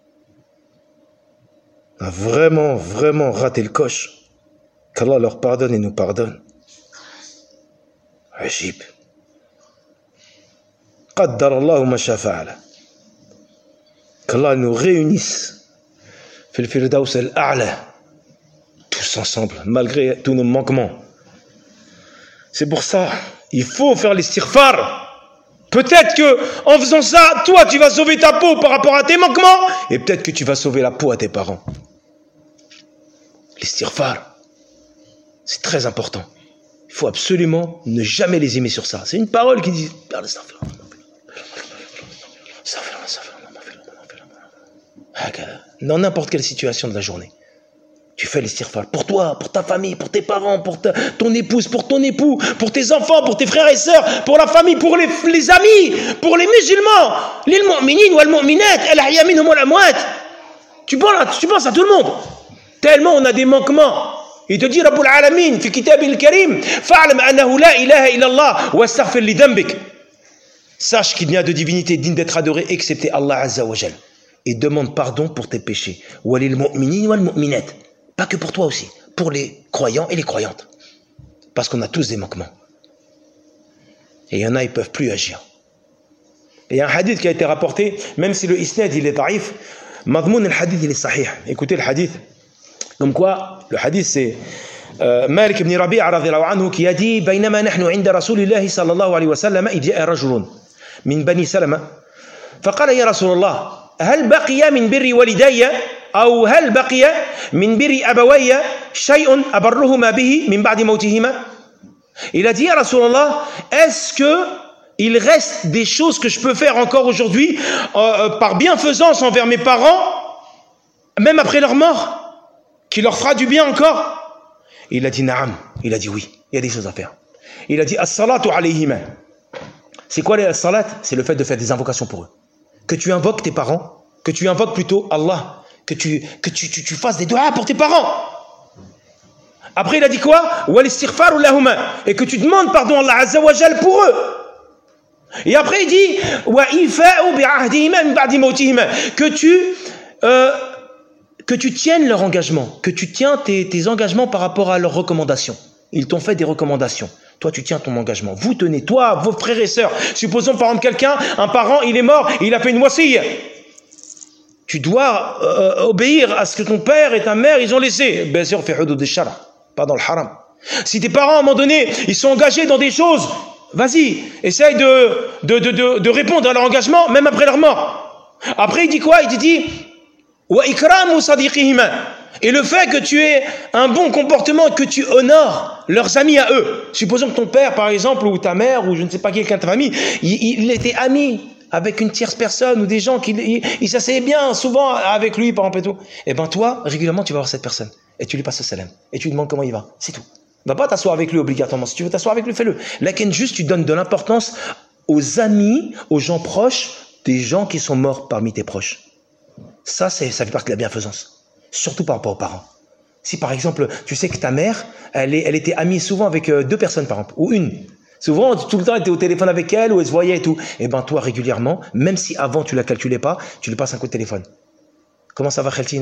A vraiment, vraiment raté le coche. Qu'Allah leur pardonne et nous pardonne. Ajib. Qaddar Allahu ma sha fa'ala. Qu'Allah nous réunisse. Fil firdaus al-a'la. Tous ensemble, malgré tous nos manquements. C'est pour ça, il faut faire l'istighfar. Peut-être que en faisant ça, toi, tu vas sauver ta peau par rapport à tes manquements. Et peut-être que tu vas sauver la peau à tes parents. L'istighfar, c'est très important. Il faut absolument ne jamais les aimer sur ça. C'est une parole qui dit dans n'importe quelle situation de la journée. Tu fais l'istighfar pour toi, pour ta famille, pour tes parents, pour ta, ton épouse, pour ton époux, pour tes enfants, pour tes frères et sœurs, pour la famille, pour les, les amis, pour les musulmans. Lil mu'minin wal mu'minat, al ahya minhum wal amwat. Tu penses, tu penses à tout le monde. Tellement on a des manquements. Il te dit Rabbul Alamin fi kitabil karim fa'lam annahu la ilaha illallah wastaghfir li dhanbik. Sache qu'il n'y a de divinité digne d'être adorée excepté Allah Azza wa Jal. Et demande pardon pour tes péchés. Walil mu'minin wal mu'minat. Pas que pour toi aussi, pour les croyants et les croyantes. Parce qu'on a tous des manquements. Et il y en a, ils ne peuvent plus agir. Et il y a un hadith qui a été rapporté, même si le isnad il est taïf, madmoun al-hadith il est sahih. Écoutez le hadith. Comme quoi, le hadith c'est euh, Malik ibn Rabi'a radhiyallahu anhu qui a dit بينما نحن عند رسول الله صلى الله عليه وسلم إذ جاء رجل من بني سلمة فقال يا رسول الله هل بقي من بر والدي أو هل بقي من بر أبوي شيء أبرهما به من بعد موتهما. Il a dit à Rasulallah, est-ce que il reste des choses que je peux faire encore aujourd'hui euh, par bienfaisance envers mes parents, même après leur mort, qui leur fera du bien encore? Il a dit Naam, il a dit oui, il y a des choses à faire. Il a dit As-salatu alayhima. C'est quoi les as-salat? C'est le fait de faire des invocations pour eux. Que tu invoques tes parents, que tu invoques plutôt Allah, que tu, que tu, tu, tu fasses des doigts pour tes parents. Après il a dit quoi? Wal-istighfaru lahuma. Et que tu demandes pardon à Allah Azza wa Jal pour eux. Et après il dit wa ifa'u bi'ahdihima min ba'di mawtihima. Que tu euh, que tu tiennes leur engagement, que tu tiens tes, tes engagements par rapport à leurs recommandations. Ils t'ont fait des recommandations. Toi, tu tiens ton engagement. Vous tenez, toi, vos frères et sœurs. Supposons par exemple quelqu'un, un parent, il est mort, il a fait une wasiyya. Tu dois euh, obéir à ce que ton père et ta mère, ils ont laissé. Bien sûr, fais hudud al-shara, pas dans le haram. Si tes parents, à un moment donné, ils sont engagés dans des choses, vas-y, essaye de, de, de, de, de répondre à leur engagement, même après leur mort. Après, il dit quoi? Il te dit, Et le fait que tu aies un bon comportement, que tu honores leurs amis à eux. Supposons que ton père, par exemple, ou ta mère, ou je ne sais pas quelqu'un de ta famille, il, il était ami avec une tierce personne, ou des gens qui il, il s'asseyaient bien souvent avec lui, par exemple, et tout. Et ben toi, régulièrement, tu vas voir cette personne, et tu lui passes le salam, et tu lui demandes comment il va. C'est tout. Ne va pas t'asseoir avec lui obligatoirement. Si tu veux t'asseoir avec lui, fais-le. Laquelle juste, tu donnes de l'importance aux amis, aux gens proches, des gens qui sont morts parmi tes proches. Ça, c'est, ça fait partie de la bienfaisance. Surtout par rapport aux parents. Si par exemple, tu sais que ta mère, elle, est, elle était amie souvent avec deux personnes par exemple, ou une. Souvent, tout le temps, elle était au téléphone avec elle, ou elle se voyait et tout. Et ben toi, régulièrement, même si avant tu la calculais pas, tu lui passes un coup de téléphone. Comment ça va, Khelti?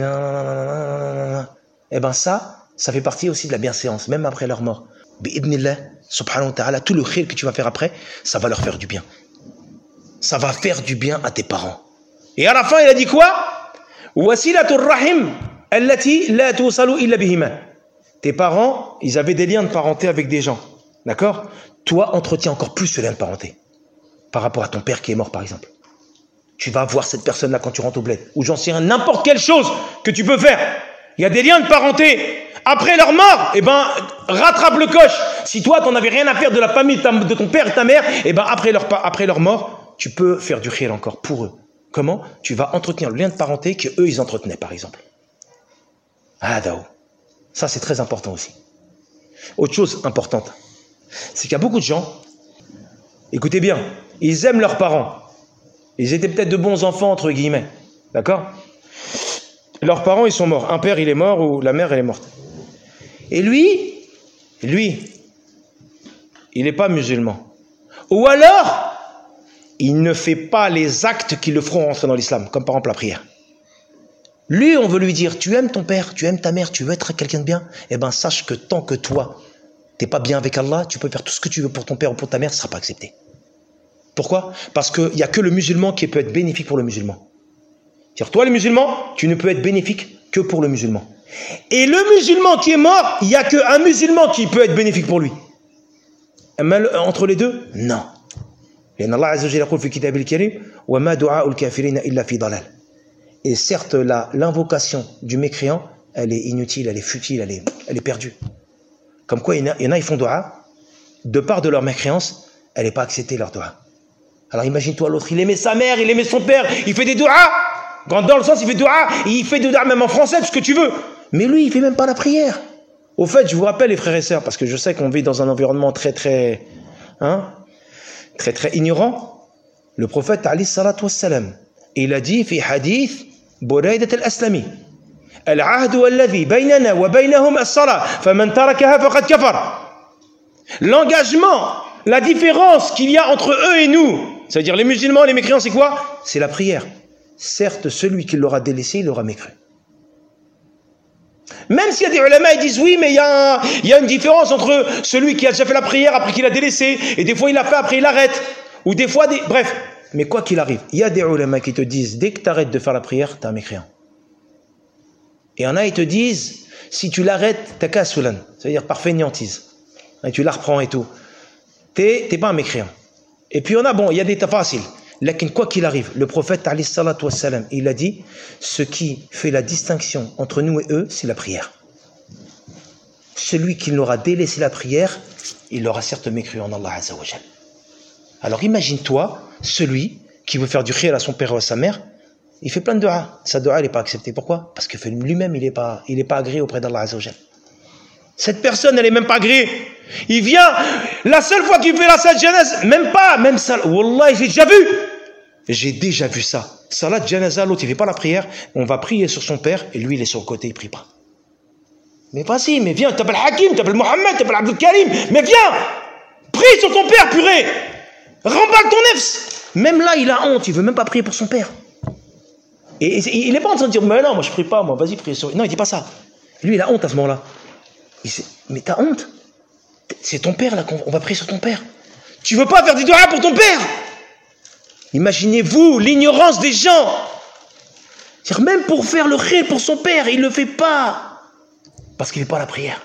Et ben ça, ça fait partie aussi de la bienséance, même après leur mort. Bi'idnillah, subhanahu wa ta'ala, tout le khir que tu vas faire après, ça va leur faire du bien. Ça va faire du bien à tes parents. Et à la fin, il a dit quoi? Wasilatur rahim allati la tusalu illa bihima. Tes parents, ils avaient des liens de parenté avec des gens. D'accord? Toi, entretiens encore plus ce lien de parenté. Par rapport à ton père qui est mort, par exemple. Tu vas voir cette personne-là quand tu rentres au bled. Ou j'en sais rien, n'importe quelle chose que tu peux faire. Il y a des liens de parenté. Après leur mort, eh ben, rattrape le coche. Si toi, t'en avais rien à faire de la famille de ton père et ta mère, eh ben, après leur, après leur mort, tu peux faire du khir encore pour eux. Comment? Tu vas entretenir le lien de parenté que eux ils entretenaient, par exemple. Ah, dao. Ça, c'est très important aussi. Autre chose importante, c'est qu'il y a beaucoup de gens, écoutez bien, ils aiment leurs parents. Ils étaient peut-être de bons enfants, entre guillemets. D'accord? Leurs parents, ils sont morts. Un père, il est mort ou la mère, elle est morte. Et lui, lui, il n'est pas musulman. Ou alors, il ne fait pas les actes qui le feront rentrer dans l'islam, comme par exemple la prière. Lui, on veut lui dire, tu aimes ton père, tu aimes ta mère, tu veux être quelqu'un de bien, eh bien sache que tant que toi, tu n'es pas bien avec Allah, tu peux faire tout ce que tu veux pour ton père ou pour ta mère, ce ne sera pas accepté. Pourquoi? Parce qu'il n'y a que le musulman qui peut être bénéfique pour le musulman. C'est-à-dire, toi, le musulman, tu ne peux être bénéfique que pour le musulman. Et le musulman qui est mort, il n'y a qu'un musulman qui peut être bénéfique pour lui. Entre les deux, non. Et certes, l'invocation du mécréant, elle est inutile, elle est futile, elle est, elle est perdue. Comme quoi, il y en a, ils font dua, de part de leur mécréance, elle n'est pas acceptée, leur dua. Alors imagine-toi l'autre, il aimait sa mère, il aimait son père, il fait des duas. Dans le sens, il fait dua, il fait des duas même en français, tout ce que tu veux. Mais lui, il fait même pas la prière. Au fait, je vous rappelle les frères et sœurs, parce que je sais qu'on vit dans un environnement très très, hein, très très ignorant. Le prophète alayhi salatu wassalam, il a dit, fi hadith Buraydat al-Aslami, al-ahdu alladhi baynana wa baynahum as-salah, faman tarakaha faqad kafar. L'engagement, la différence qu'il y a entre eux et nous, c'est-à-dire les musulmans et les mécréants, c'est quoi? C'est la prière. Certes, celui qui l'aura délaissé, il l'aura mécru. Même s'il y a des ulama, ils disent oui, mais il y, a un, il y a une différence entre celui qui a déjà fait la prière après qu'il a délaissé, et des fois il l'a fait après il arrête, ou des fois, des... bref. Mais quoi qu'il arrive, il y a des ulama qui te disent dès que tu arrêtes de faire la prière, tu es un mécréant. Et il y en a, ils te disent si tu l'arrêtes, tu es kasoulan, c'est-à-dire par fainéantise. Et tu la reprends et tout. Tu n'es pas un mécréant. Et puis on a, bon, il y a des tas faciles. Lakin quoi qu'il arrive, le prophète alayhi salatu wassalam, il a dit ce qui fait la distinction entre nous et eux, c'est la prière. Celui qui l'aura délaissé la prière, il aura certes mécru en Allah azza wa jal. Alors imagine-toi celui qui veut faire du khir à son père ou à sa mère, il fait plein de dua, sa dua elle n'est pas acceptée. Pourquoi? Parce que lui-même il n'est pas, il est pas agréé auprès d'Allah azza wa jal. Cette personne elle n'est même pas agréée. Il vient, la seule fois qu'il fait la salat janaza, même pas, même ça, wallah, j'ai déjà vu. J'ai déjà vu ça. Salat janaza, l'autre il fait pas la prière, on va prier sur son père et lui il est sur le côté, il prie pas. Mais vas-y, mais viens, t'appelles Hakim, t'appelles Mohamed, t'appelles Abdul Karim, mais viens, prie sur ton père, purée. Remballe ton nefs. Même là, il a honte, il veut même pas prier pour son père. Et, et il n'est pas en train de dire, mais non, moi je prie pas, moi, vas-y, prie sur... Non, il dit pas ça. Lui, il a honte à ce moment-là. Il dit, mais t'as honte? C'est ton père, là, qu'on va prier sur ton père. Tu veux pas faire des doigts pour ton père? Imaginez-vous l'ignorance des gens. C'est-à-dire, même pour faire le khir pour son père, il ne le fait pas. Parce qu'il ne fait pas la prière.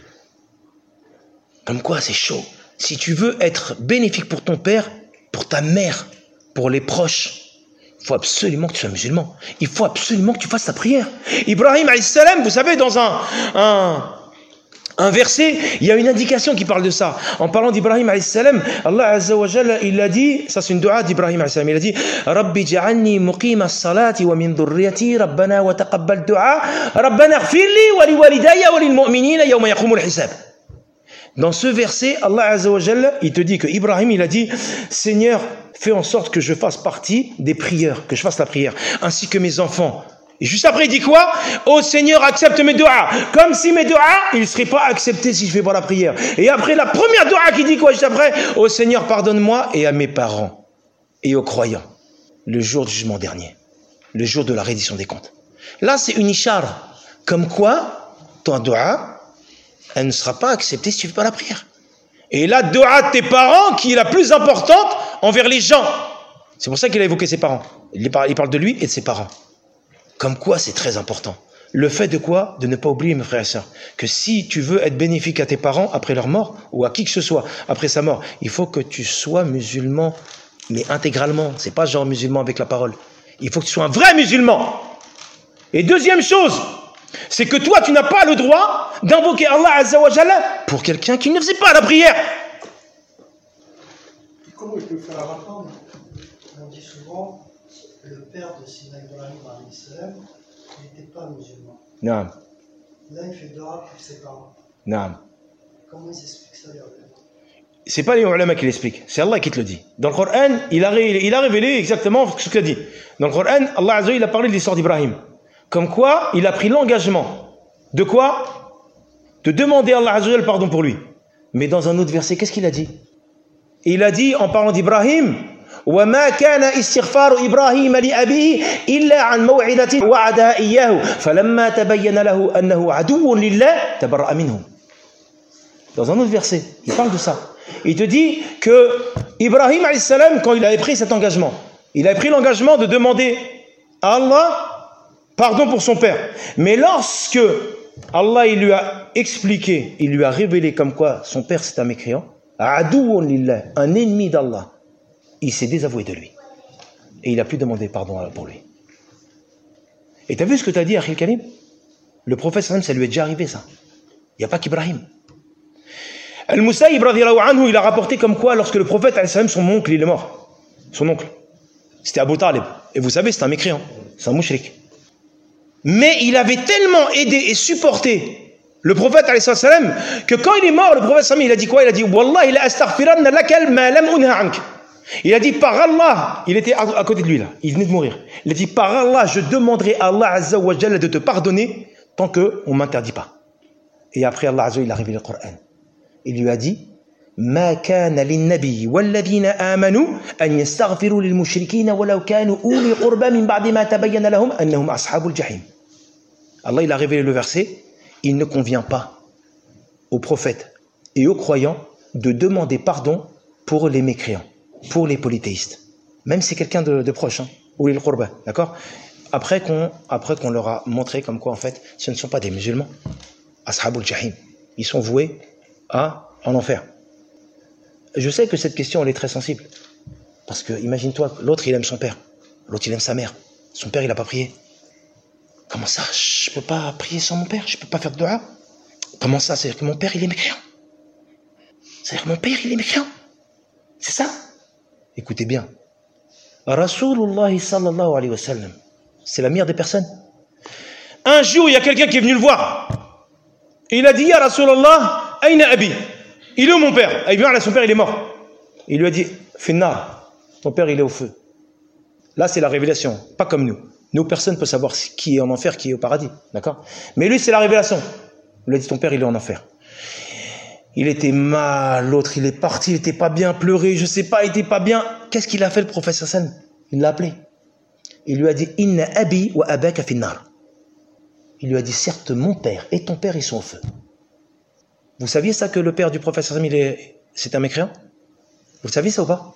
Comme quoi, c'est chaud. Si tu veux être bénéfique pour ton père, pour ta mère, pour les proches, Il faut absolument que tu sois musulman. Il faut absolument que tu fasses ta prière. Ibrahim alayhi salam, vous savez, dans un, un, un verset, il y a une indication qui parle de ça. En parlant d'Ibrahim alayhi salam, Allah azza wa jalla, il a dit, ça c'est une dua d'Ibrahim alayhi salam, il a dit Rabbi ja'alni muqima as-salati wa min dhurriyyati rabbana wa taqabbal du'a rabbana ighfir li wa li walidayya wa lil mu'minina yawma yaqumul hisab. Dans ce verset, Allah azza wa jalla, il te dit que Ibrahim, il a dit Seigneur, fais en sorte que je fasse partie des prières, que je fasse la prière, ainsi que mes enfants. Et juste après, il dit quoi? Oh Seigneur, accepte mes doigts. Comme si mes doigts, ils ne seraient pas acceptés si je fais pas la prière. Et après, la première doigt qui dit quoi juste après? Oh Seigneur, pardonne-moi et à mes parents et aux croyants, le jour du jugement dernier, le jour de la reddition des comptes. Là, c'est une ishara. Comme quoi, ton doigt, elle ne sera pas acceptée si tu ne fais pas la prière. Et la doua de tes parents, qui est la plus importante envers les gens. C'est pour ça qu'il a évoqué ses parents. Il parle, il parle de lui et de ses parents. Comme quoi, c'est très important. Le fait de quoi? De ne pas oublier, mes frères et sœurs, que si tu veux être bénéfique à tes parents après leur mort, ou à qui que ce soit après sa mort, il faut que tu sois musulman, mais intégralement. C'est pas genre musulman avec la parole. Il faut que tu sois un vrai musulman. Et deuxième chose, c'est que toi, tu n'as pas le droit d'invoquer Allah Azza wa Jalla pour quelqu'un qui ne faisait pas la prière. Et comment il peut faire un rapport? On dit souvent, le père de Sina Ibrahim, il n'était pas musulman. Non. Là, il fait dua pour ses parents. Non. Comment ils expliquent ça, les ulama? C'est pas les ulama qui l'expliquent, c'est Allah qui te le dit. Dans le Coran, il a, il a révélé exactement ce qu'il a dit. Dans le Coran, Allah Azza wa Jalla, il a parlé de l'histoire d'Ibrahim. Comme quoi, il a pris l'engagement. De quoi? De demander à Allah Azza wa Jalla pardon pour lui. Mais dans un autre verset, qu'est-ce qu'il a dit? Il a dit, en parlant d'Ibrahim, وَمَا كَانَ إِسْتِغْفَارُ إِبْرَاهِيمَ لِأَبِيهِ إِلَّا عَنْ مَوْعِدَةٍ وَعَدَهَا إِيَّاهُ فَلَمَّا تَبَيَّنَ لَهُ أَنَّهُ عَدُوٌّ لِلَّهِ تَبَرَّأَ مِنْهُ. Dans un autre verset, il parle de ça. Il te dit que Ibrahim alayhi salam, quand il avait pris cet engagement, il avait pris l'engagement de demander à Allah pardon pour son père. Mais lorsque Allah il lui a expliqué, il lui a révélé comme quoi son père c'est un mécréant, Adouun lillah, un ennemi d'Allah, il s'est désavoué de lui. Et il n'a plus demandé pardon pour lui. Et tu as vu ce que tu as dit, Akhil Karim? Le prophète sallam, ça lui est déjà arrivé ça. Il n'y a pas qu'Ibrahim. Al-Musayyib radiyallahu anhu, il a rapporté comme quoi lorsque le prophète sallam, son oncle il est mort. Son oncle. C'était Abu Talib. Et vous savez, c'est un mécréant. C'est un mouchrik. Mais il avait tellement aidé et supporté le prophète alayhi salam que quand il est mort, le prophète sallam, il a dit quoi? Il a dit Wallahi la astaghfiranna lakal ma lam unha ank. Il a dit par Allah, il était à côté de lui là, il venait de mourir. Il a dit par Allah, je demanderai à Allah Azza wa Jalla de te pardonner tant que on m'interdit pas. Et après Allah Azza wa Jalla, il a révélé le Coran. Il lui a dit ما كان للنبي والذين آمنوا أن يستغفروا للمشركين ولو كانوا أولي قربى من بعد ما تبين لهم أنهم أصحاب الجحيم. Allah il a révélé le verset, il ne convient pas aux prophètes et aux croyants de demander pardon pour les mécréants, pour les polythéistes, même si c'est quelqu'un de, de proche, hein, أولي القربى, d'accord? Après qu'on après qu'on leur a montré comme quoi en fait, ce ne sont pas des musulmans, Ashabul Jahim, ils sont voués à en enfer. Je sais que cette question elle est très sensible. Parce que imagine-toi, l'autre il aime son père, l'autre il aime sa mère. Son père il n'a pas prié. Comment ça? Je ne peux pas prier sans mon père? Je ne peux pas faire de dua? Comment ça? C'est-à-dire que mon père il est mécréant. C'est-à-dire que mon père il est mécréant. C'est ça? Écoutez bien. Rasulullah sallallahu alayhi wa sallam, c'est la meilleure des personnes. Un jour il y a quelqu'un qui est venu le voir. Et il a dit Ya Rasulallah, Aïna Abi. Il est où mon père? Eh bien, son père, il est mort. Il lui a dit, Finnar, ton père, il est au feu. Là, c'est la révélation, pas comme nous. Nous, personne ne peut savoir qui est en enfer, qui est au paradis. D'accord? Mais lui, c'est la révélation. Il lui a dit, ton père, il est en enfer. Il était mal, l'autre, il est parti, il n'était pas bien, pleuré, je ne sais pas, il n'était pas bien. Qu'est-ce qu'il a fait, le prophète Hassan? Il l'a appelé. Il lui a dit, Inna abi wa abaka finnar. Il lui a dit, certes, mon père et ton père, ils sont au feu. Vous saviez ça que le père du prophète Hassan, il est, c'est un mécréant? Vous saviez ça ou pas?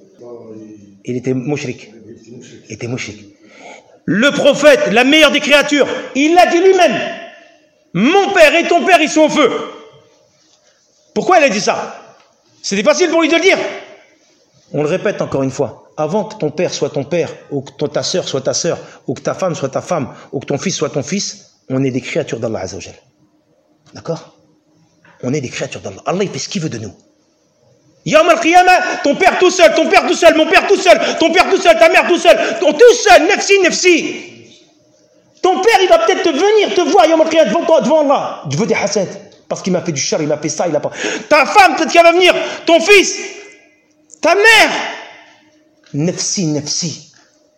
Il était mouchrik. Il était mouchrik. Le prophète, la meilleure des créatures, il l'a dit lui-même. Mon père et ton père, ils sont au feu. Pourquoi il a dit ça? C'était facile pour lui de le dire. On le répète encore une fois. Avant que ton père soit ton père, ou que ta sœur soit ta sœur, ou que ta femme soit ta femme, ou que ton fils soit ton fils, on est des créatures d'Allah Azza wa Jal. D'accord? On est des créatures d'Allah. Allah, il fait ce qu'il veut de nous. Yawm al-Qiyamah, ton père tout seul, ton père tout seul, mon père tout seul, ton père tout seul, ta mère tout seul, ton tout seul, nefsi, nefsi. Ton père, il va peut-être te venir, te voir, Yawm al-Qiyamah, devant toi, devant Allah. Je veux des hasad, parce qu'il m'a fait du char, il m'a fait ça, il a pas. Ta femme, peut-être qu'elle va venir, ton fils, ta mère. Nefsi, nefsi.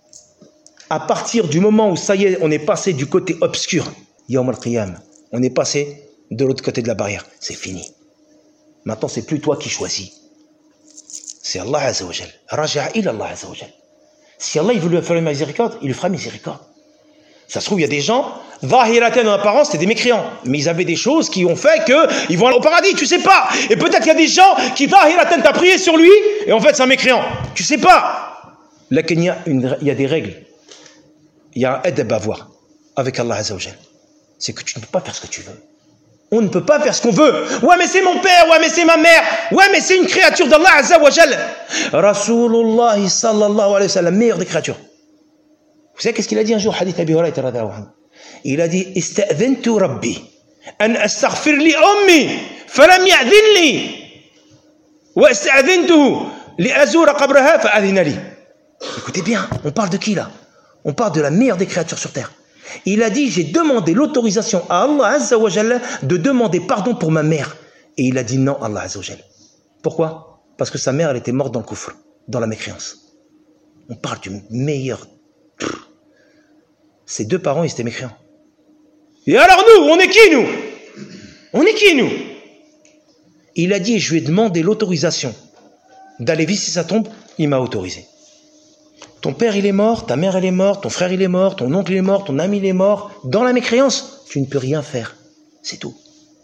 À partir du moment où ça y est, on est passé du côté obscur, Yawm al-Qiyamah, on est passé de l'autre côté de la barrière, c'est fini. Maintenant, c'est plus toi qui choisis. C'est Allah Azza wa Jal. Raja'a ila Allah Azza wa Jal. Si Allah il veut lui faire une miséricorde, il lui fera miséricorde. Ça se trouve, il y a des gens, zahiratan en apparence, c'était des mécréants. Mais ils avaient des choses qui ont fait qu'ils vont aller au paradis, tu sais pas. Et peut-être qu'il y a des gens qui, zahiratan, t'as prié sur lui, et en fait, c'est un mécréant. Tu sais pas. Là, il y a, une, il y a des règles. Il y a un adab à avoir avec Allah Azza wa Jal. C'est que tu ne peux pas faire ce que tu veux. On ne peut pas faire ce qu'on veut. Ouais, mais c'est mon père, ouais, mais c'est ma mère. Ouais, mais c'est une créature d'Allah Azza wa Jal. Rasulullah sallallahu alayhi wa sallam, meilleur des créatures. Vous savez qu'est-ce qu'il a dit un jour, hadith Abi Hurayra radhiyallahu anhu? Il a dit ista'dhantu rabbi an astaghfir li ummi falam ya'dhin li wa ista'dhantuhu li azura qabraha fa adhina li. Écoutez bien, on parle de qui là? On parle de la meilleure des créatures sur terre. Il a dit, j'ai demandé l'autorisation à Allah Azza wa Jalla de demander pardon pour ma mère. Et il a dit non, Allah Azza wa Jalla. Pourquoi? Parce que sa mère, elle était morte dans le kufr, dans la mécréance. On parle du meilleur. Pff. Ses deux parents, ils étaient mécréants. Et alors nous, on est qui nous? On est qui nous? Il a dit, je lui ai demandé l'autorisation d'aller visiter sa tombe, il m'a autorisé. Ton père il est mort, ta mère elle est morte, ton frère il est mort, ton oncle il est mort, ton ami il est mort. Dans la mécréance, tu ne peux rien faire. C'est tout.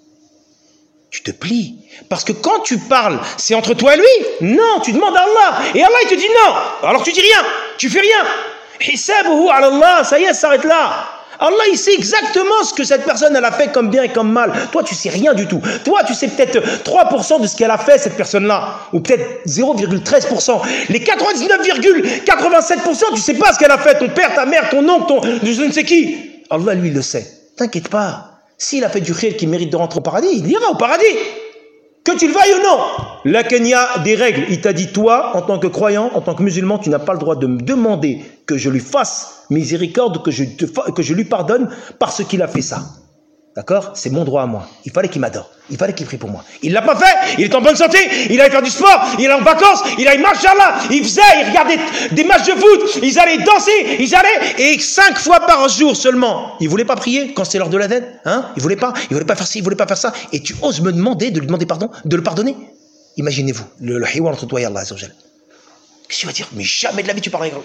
Tu te plies. Parce que quand tu parles, c'est entre toi et lui. Non, tu demandes à Allah. Et Allah il te dit non. Alors tu dis rien. Tu fais rien. Hisabuhu ala Allah, ça y est, ça s'arrête là. Allah il sait exactement ce que cette personne elle a fait comme bien et comme mal. Toi tu sais rien du tout. Toi tu sais peut-être trois pour cent de ce qu'elle a fait cette personne-là. Ou peut-être zéro virgule treize pour cent. Les quatre-vingt-dix-neuf virgule quatre-vingt-sept pour cent tu sais pas ce qu'elle a fait. Ton père, ta mère, ton oncle, ton je ne sais qui. Allah lui il le sait. T'inquiète pas. S'il a fait du khir qui mérite de rentrer au paradis, il ira au paradis. Que tu le veuilles ou non. Là qu'il y a des règles. Il t'a dit toi en tant que croyant, en tant que musulman, tu n'as pas le droit de me demander que je lui fasse miséricorde, que je, te fa... que je lui pardonne parce qu'il a fait ça. D'accord? C'est mon droit à moi. Il fallait qu'il m'adore. Il fallait qu'il prie pour moi. Il ne l'a pas fait. Il est en bonne santé. Il allait faire du sport. Il est en vacances. Il allait marcher là. Il faisait, il regardait des matchs de foot. Ils allaient danser. Ils allaient. Et cinq fois par jour seulement. Il ne voulait pas prier quand c'était l'heure de la dette. Hein? Il ne voulait pas. Il ne voulait pas faire ci. Il ne voulait pas faire ça. Et tu oses me demander de lui demander pardon, de le pardonner? Imaginez-vous le, le hiwar entre toi et Allah. Qu'est-ce que tu vas dire? Mais jamais de la vie tu parleras.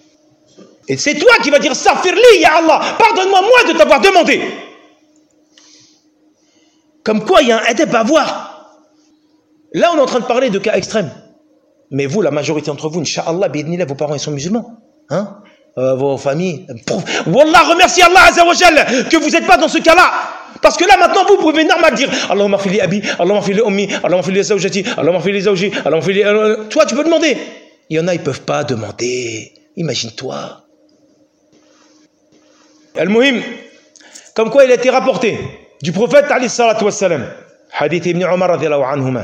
Et c'est toi qui vas dire Safirli, ya Allah. Pardonne-moi, moi, de t'avoir demandé. Comme quoi, il y a un adab à avoir. Là, on est en train de parler de cas extrêmes. Mais vous, la majorité d'entre vous, Inch'Allah, bi'idnillah, vos parents, ils sont musulmans. Hein? Euh, vos familles. Wallah, remercie Allah Azza wa Jalla que vous n'êtes pas dans ce cas-là. Parce que là, maintenant, vous pouvez normal dire Allahumma fili abi, Allahumma fili ummi, Allahumma fili zawjati, Allahumma fili zawji, Allahumma fili. Toi, tu peux demander. Il y en a, ils ne peuvent pas demander. Imagine-toi. Al-Muhim, comme quoi il a été rapporté du prophète alayhi salatu wassalam, hadith ibn Umar radhiyallahu anhuma.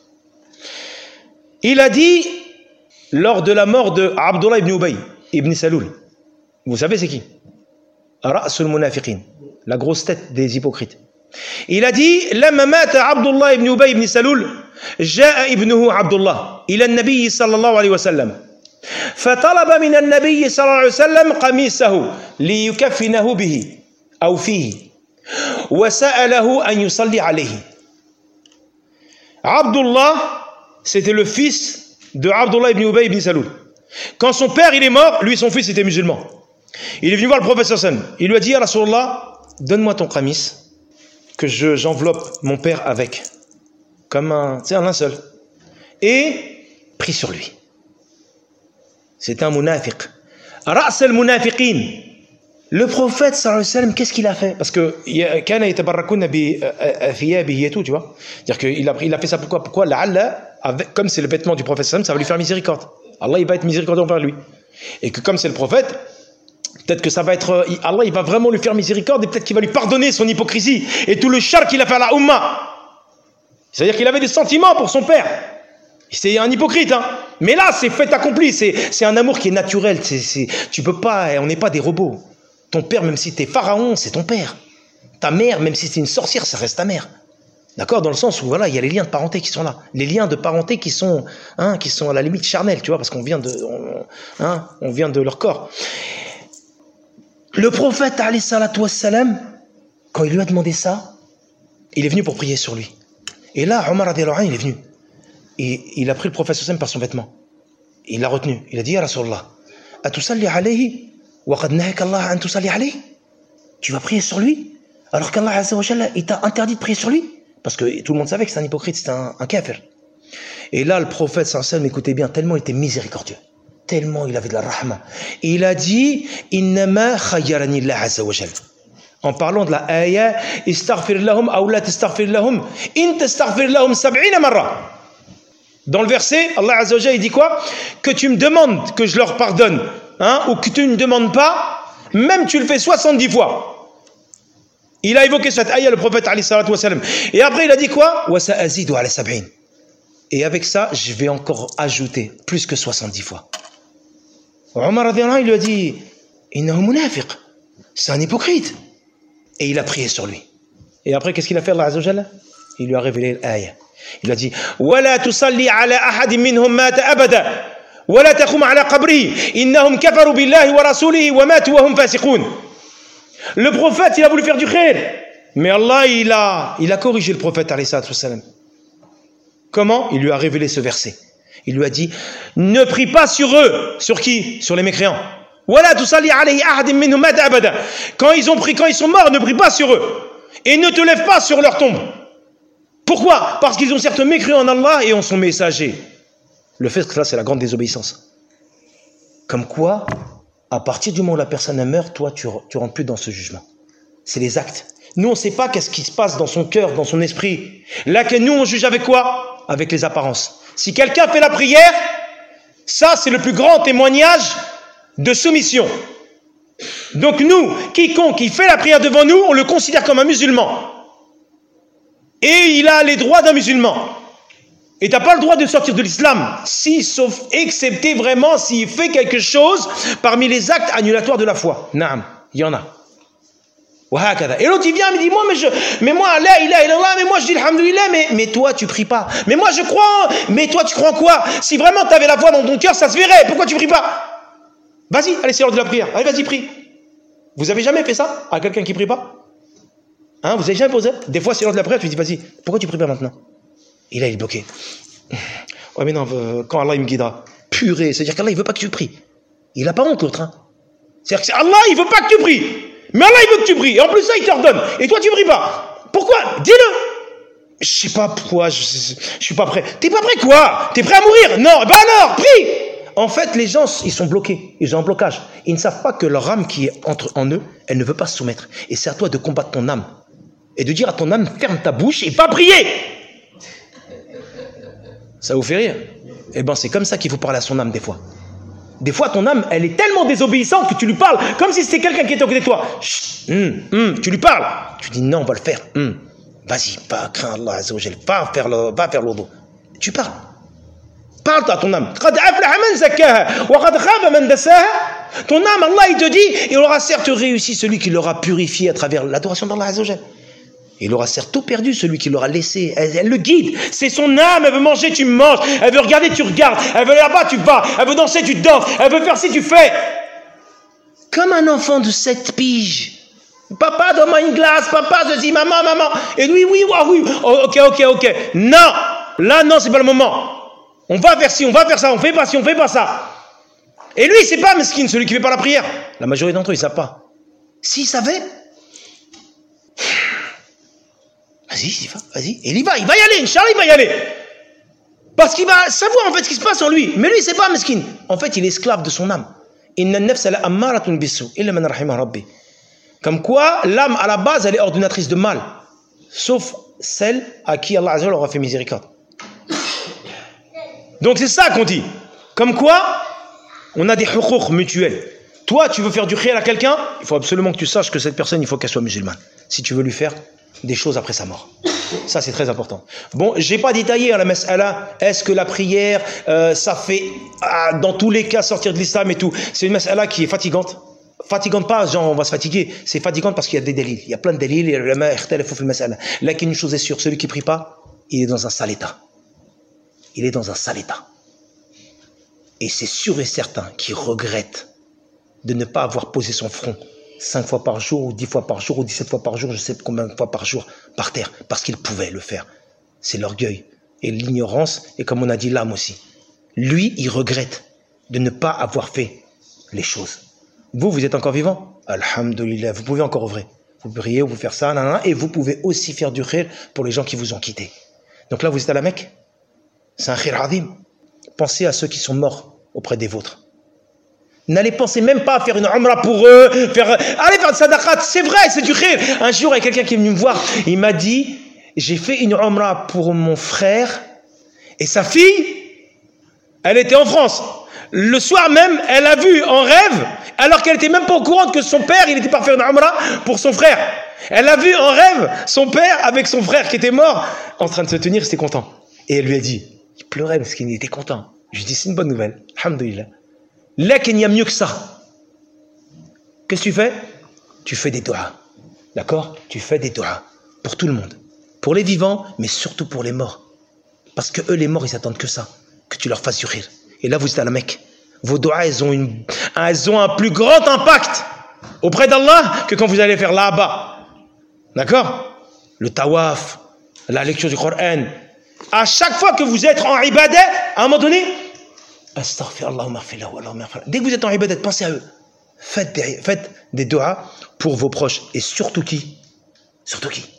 Il a dit lors de la mort de Abdullah ibn Ubay ibn Saloul. Vous savez c'est qui? Ra'sul munafiqin, la grosse tête des hypocrites. Il a dit لما مات عبد الله ibn Ubay ibn Saloul جاء ابنه عبد الله إلى النبي صلى الله عليه وسلم فطلب من النبي صلى الله عليه وسلم قميصه ليكفنه به أو فيه وسأله أن يصلي عليه. Abdullah, c'était le fils de Abdullah ibn Ubay ibn Saloul. Quand son père il est mort, lui et son fils étaient musulmans. Il est venu voir le prophète sallallahu alayhi wa sallam. Il lui a dit, ya Rasulallah, donne-moi ton qamis, que je, j'enveloppe mon père avec, comme un, tu sais, un linceul, et prie sur lui. C'était un munafiq. Ra's al-munafiqin. Le prophète sallallahu alayhi wa sallam, qu'est-ce qu'il a fait? Parce que kana yatabarrakuna bi thiyabihi et tout, tu vois. C'est-à-dire qu'il a, il a fait ça pourquoi? Pourquoi? La'alla avec, comme c'est le vêtement du prophète, ça va lui faire miséricorde. Allah, il va être miséricordieux envers lui. Et que comme c'est le prophète, peut-être que ça va être, Allah, il va vraiment lui faire miséricorde et peut-être qu'il va lui pardonner son hypocrisie et tout le char qu'il a fait à la Ummah. C'est-à-dire qu'il avait des sentiments pour son père. C'est un hypocrite, hein. Mais là, c'est fait accompli. C'est un amour qui est naturel. C'est, c'est, tu peux pas, on n'est pas des robots. Ton père, même si t'es pharaon, c'est ton père. Ta mère, même si c'est une sorcière, ça reste ta mère. D'accord? Dans le sens où, voilà, il y a les liens de parenté qui sont là. Les liens de parenté qui sont, hein, qui sont à la limite charnels, tu vois, parce qu'on vient de, on, hein, on vient de leur corps. Le prophète, alayhi salatu wassalam, quand il lui a demandé ça, il est venu pour prier sur lui. Et là, Omar radiallahu anhu, il est venu. Et il a pris le prophète sallam par son vêtement. Il l'a retenu. Il a dit, Ya Rasulallah, atusalli alayhi wa qad nahaka Allah an tusalli alayhi? Tu vas prier sur lui alors qu'Allah azza wa jalla, il t'a interdit de prier sur lui? Parce que tout le monde savait que c'était un hypocrite, c'était un, un kafir. Et là, le prophète sallallahu alayhi wa sallam, écoutez bien, tellement il était miséricordieux, tellement il avait de la rahma. Et il a dit, innama khayyarani Allah azza wa jalla. En parlant de la ayah, istaghfir lahum aw la tastaghfir lahum, in tastaghfir lahum sab'ina marra. Dans le verset, Allah azza wa jalla, il dit quoi? Que tu me demandes que je leur pardonne, hein, ou que tu ne demandes pas, même tu le fais soixante-dix fois. Il a évoqué cette ayah, le prophète alayhi salatu wa sallam. Et après, il a dit quoi? Wa sa'azidu ala sab'in. Et avec ça, je vais encore ajouter plus que soixante-dix fois. Omar radiallahu anhu, il lui a dit, innahu munafiq. C'est un hypocrite. Et il a prié sur lui. Et après, qu'est-ce qu'il a fait, Allah azza wa jalla? Il lui a révélé l'ayah. Il a dit, wala tusalli ala ahadin minhum mata abada. Wala taqum ala qabrihi. Innahum kafaru billahi wa rasulihi wa matu wa hum fasiqun. Le prophète, il a voulu faire du khair. Mais Allah, il a, il a corrigé le prophète, alayhi salatu wassalam. Comment? Il lui a révélé ce verset. Il lui a dit, ne prie pas sur eux. Sur qui? Sur les mécréants. Voilà, tout ça, quand ils ont pris, quand ils sont morts, ne prie pas sur eux. Et ne te lève pas sur leur tombe. Pourquoi? Parce qu'ils ont certes mécru en Allah et en son messager. Le fait que ça, c'est la grande désobéissance. Comme quoi, à partir du moment où la personne meurt, toi, tu ne rentres plus dans ce jugement. C'est les actes. Nous, on ne sait pas qu'est-ce qui se passe dans son cœur, dans son esprit. Là, que nous, on juge avec quoi? Avec les apparences. Si quelqu'un fait la prière, ça, c'est le plus grand témoignage de soumission. Donc nous, quiconque qui fait la prière devant nous, on le considère comme un musulman. Et il a les droits d'un musulman. Et tu n'as pas le droit de sortir de l'islam, si, sauf, excepté vraiment s'il fait quelque chose parmi les actes annulatoires de la foi. Naam, il y en a. Et l'autre il vient et me dit, moi, mais, je, mais moi, là, il a, il a, mais moi je dis alhamdoulilah, mais, mais toi tu pries pas. Mais moi je crois, mais toi tu crois en quoi? Si vraiment tu avais la foi dans ton cœur, ça se verrait, pourquoi tu pries pas? Vas-y, allez, c'est l'heure de la prière, allez, vas-y, prie. Vous avez jamais fait ça à quelqu'un qui prie pas? Hein, vous avez jamais posé? Des fois c'est l'heure de la prière, tu dis, vas-y, pourquoi tu pries pas maintenant? Et là il est bloqué. Ouais mais non, quand Allah il me guidera, purée, c'est-à-dire qu'Allah il veut pas que tu pries. Il a pas honte l'autre, hein. C'est-à-dire que Allah il veut pas que tu pries. Mais Allah il veut que tu pries, et en plus ça il t'ordonne, et toi tu pries pas. Pourquoi? Dis-le. Je sais pas pourquoi, je, je, je suis pas prêt. T'es pas prêt quoi? T'es prêt à mourir? Non, ben alors, prie. En fait, les gens, ils sont bloqués, ils ont un blocage. Ils ne savent pas que leur âme qui est entre en eux, elle ne veut pas se soumettre. Et c'est à toi de combattre ton âme. Et de dire à ton âme, ferme ta bouche et va prier. Ça vous fait rire? Eh ben c'est comme ça qu'il faut parler à son âme des fois. Des fois, ton âme, elle est tellement désobéissante que tu lui parles comme si c'était quelqu'un qui était à côté de toi. Chut, hum, hum, tu lui parles. Tu dis non, on va le faire. Hum. Vas-y, pas crains Allah Azza wa Jal, va faire le, va faire l'odo. Tu parles. Parle à ton âme. Ton âme, Allah, il te dit, il aura certes réussi celui qui l'aura purifié à travers l'adoration d'Allah Azza wa Jal. Il aura certes tout perdu, celui qui l'aura laissé. Elle, elle le guide. C'est son âme. Elle veut manger, tu manges. Elle veut regarder, tu regardes. Elle veut là-bas, tu vas. Elle veut danser, tu danses. Elle veut faire ci, tu fais. Comme un enfant de sept piges. Papa, donne-moi une glace. Papa, ceci, maman, maman. Et lui, oui, oui, oui. Oh, ok, ok, ok. Non. Là, non, c'est pas le moment. On va faire ci, on va faire ça. On fait pas ci, on fait pas ça. Et lui, c'est pas mesquine, celui qui fait pas la prière. La majorité d'entre eux, ils savent pas. S'ils savaient, vas-y, il va, vas-y. Et il y va, il va y aller, Inch'Allah, il va y aller. Parce qu'il va savoir en fait ce qui se passe en lui. Mais lui, c'est pas mesquine. En fait, il est esclave de son âme. Inna an-nafsa la'ammaratun bis-su' illa man rahima rabbi. Comme quoi, l'âme, à la base, elle est ordonnatrice de mal. Sauf celle à qui Allah Azza wa Jalla aura fait miséricorde. Donc c'est ça qu'on dit. Comme quoi, on a des huquq mutuels. Toi, tu veux faire du khayr à quelqu'un, il faut absolument que tu saches que cette personne, il faut qu'elle soit musulmane. Si tu veux lui faire des choses après sa mort. Ça, c'est très important. Bon, j'ai pas détaillé à la mas'ala, est-ce que la prière, euh, ça fait, ah, dans tous les cas, sortir de l'islam et tout. C'est une mas'ala qui est fatigante. Fatigante pas, genre on va se fatiguer. C'est fatigante parce qu'il y a des délits. Il y a plein de délits, les ulama ikhtalafou fil mas'ala. Là, une chose est sûre, celui qui prie pas, il est dans un sale état. Il est dans un sale état. Et c'est sûr et certain qu'il regrette de ne pas avoir posé son front cinq fois par jour, ou dix fois par jour, ou dix-sept fois par jour, je sais combien de fois par jour, par terre, parce qu'il pouvait le faire. C'est l'orgueil et l'ignorance, et comme on a dit, l'âme aussi. Lui, il regrette de ne pas avoir fait les choses. Vous, vous êtes encore vivant? Alhamdulillah, vous pouvez encore œuvrer. Vous priez, vous faire ça, nanana, et vous pouvez aussi faire du khir pour les gens qui vous ont quitté. Donc là, vous êtes à la Mecque. C'est un khir adim. Pensez à ceux qui sont morts auprès des vôtres. N'allez penser même pas à faire une umrah pour eux, faire, allez faire de sadaqat, c'est vrai, c'est du khir. Un jour, il y a quelqu'un qui est venu me voir, il m'a dit, j'ai fait une umrah pour mon frère, et sa fille, elle était en France. Le soir même, elle a vu en rêve, alors qu'elle n'était même pas au courant que son père, il était parti faire une umrah pour son frère. Elle a vu en rêve son père avec son frère qui était mort, en train de se tenir, il était content. Et elle lui a dit, il pleurait parce qu'il était content. Je lui ai dit, c'est une bonne nouvelle, alhamdoulilah. Là, qu'il y a mieux que ça. Qu'est-ce que tu fais? Tu fais des doigts. D'accord? Tu fais des doigts. Pour tout le monde. Pour les vivants, mais surtout pour les morts. Parce que eux, les morts, ils attendent que ça. Que tu leur fasses du rire. Et là, vous êtes à la Mecque. Vos doigts, elles ont, une, elles ont un plus grand impact auprès d'Allah que quand vous allez faire là-bas. D'accord? Le tawaf, la lecture du Coran. À chaque fois que vous êtes en ibadah, à un moment donné, dès que vous êtes en ibadat, pensez à eux. Faites des, faites des doigts pour vos proches. Et surtout qui? Surtout qui?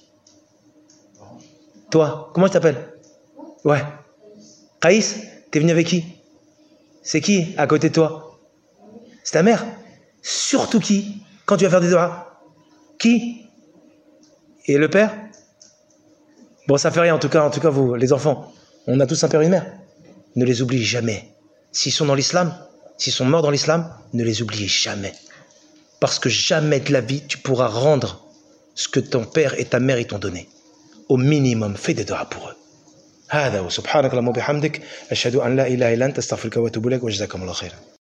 Toi, comment tu t'appelles? Ouais. Qaïs, t'es venu avec qui? C'est qui à côté de toi? C'est ta mère? Surtout qui? Quand tu vas faire des doigts? Qui? Et le père? Bon, ça fait rien en tout cas, en tout cas vous, les enfants. On a tous un père et une mère. Ne les oubliez jamais. S'ils sont dans l'islam, s'ils sont morts dans l'islam, ne les oubliez jamais. Parce que jamais de la vie, tu pourras rendre ce que ton père et ta mère t'ont donné. Au minimum, fais des doigts pour eux. هذا وسبحانك اللهم وبحمدك أشهد أن لا إله إلا أنت أستغفرك وأتوب إليك وجزاكم الله خيرا.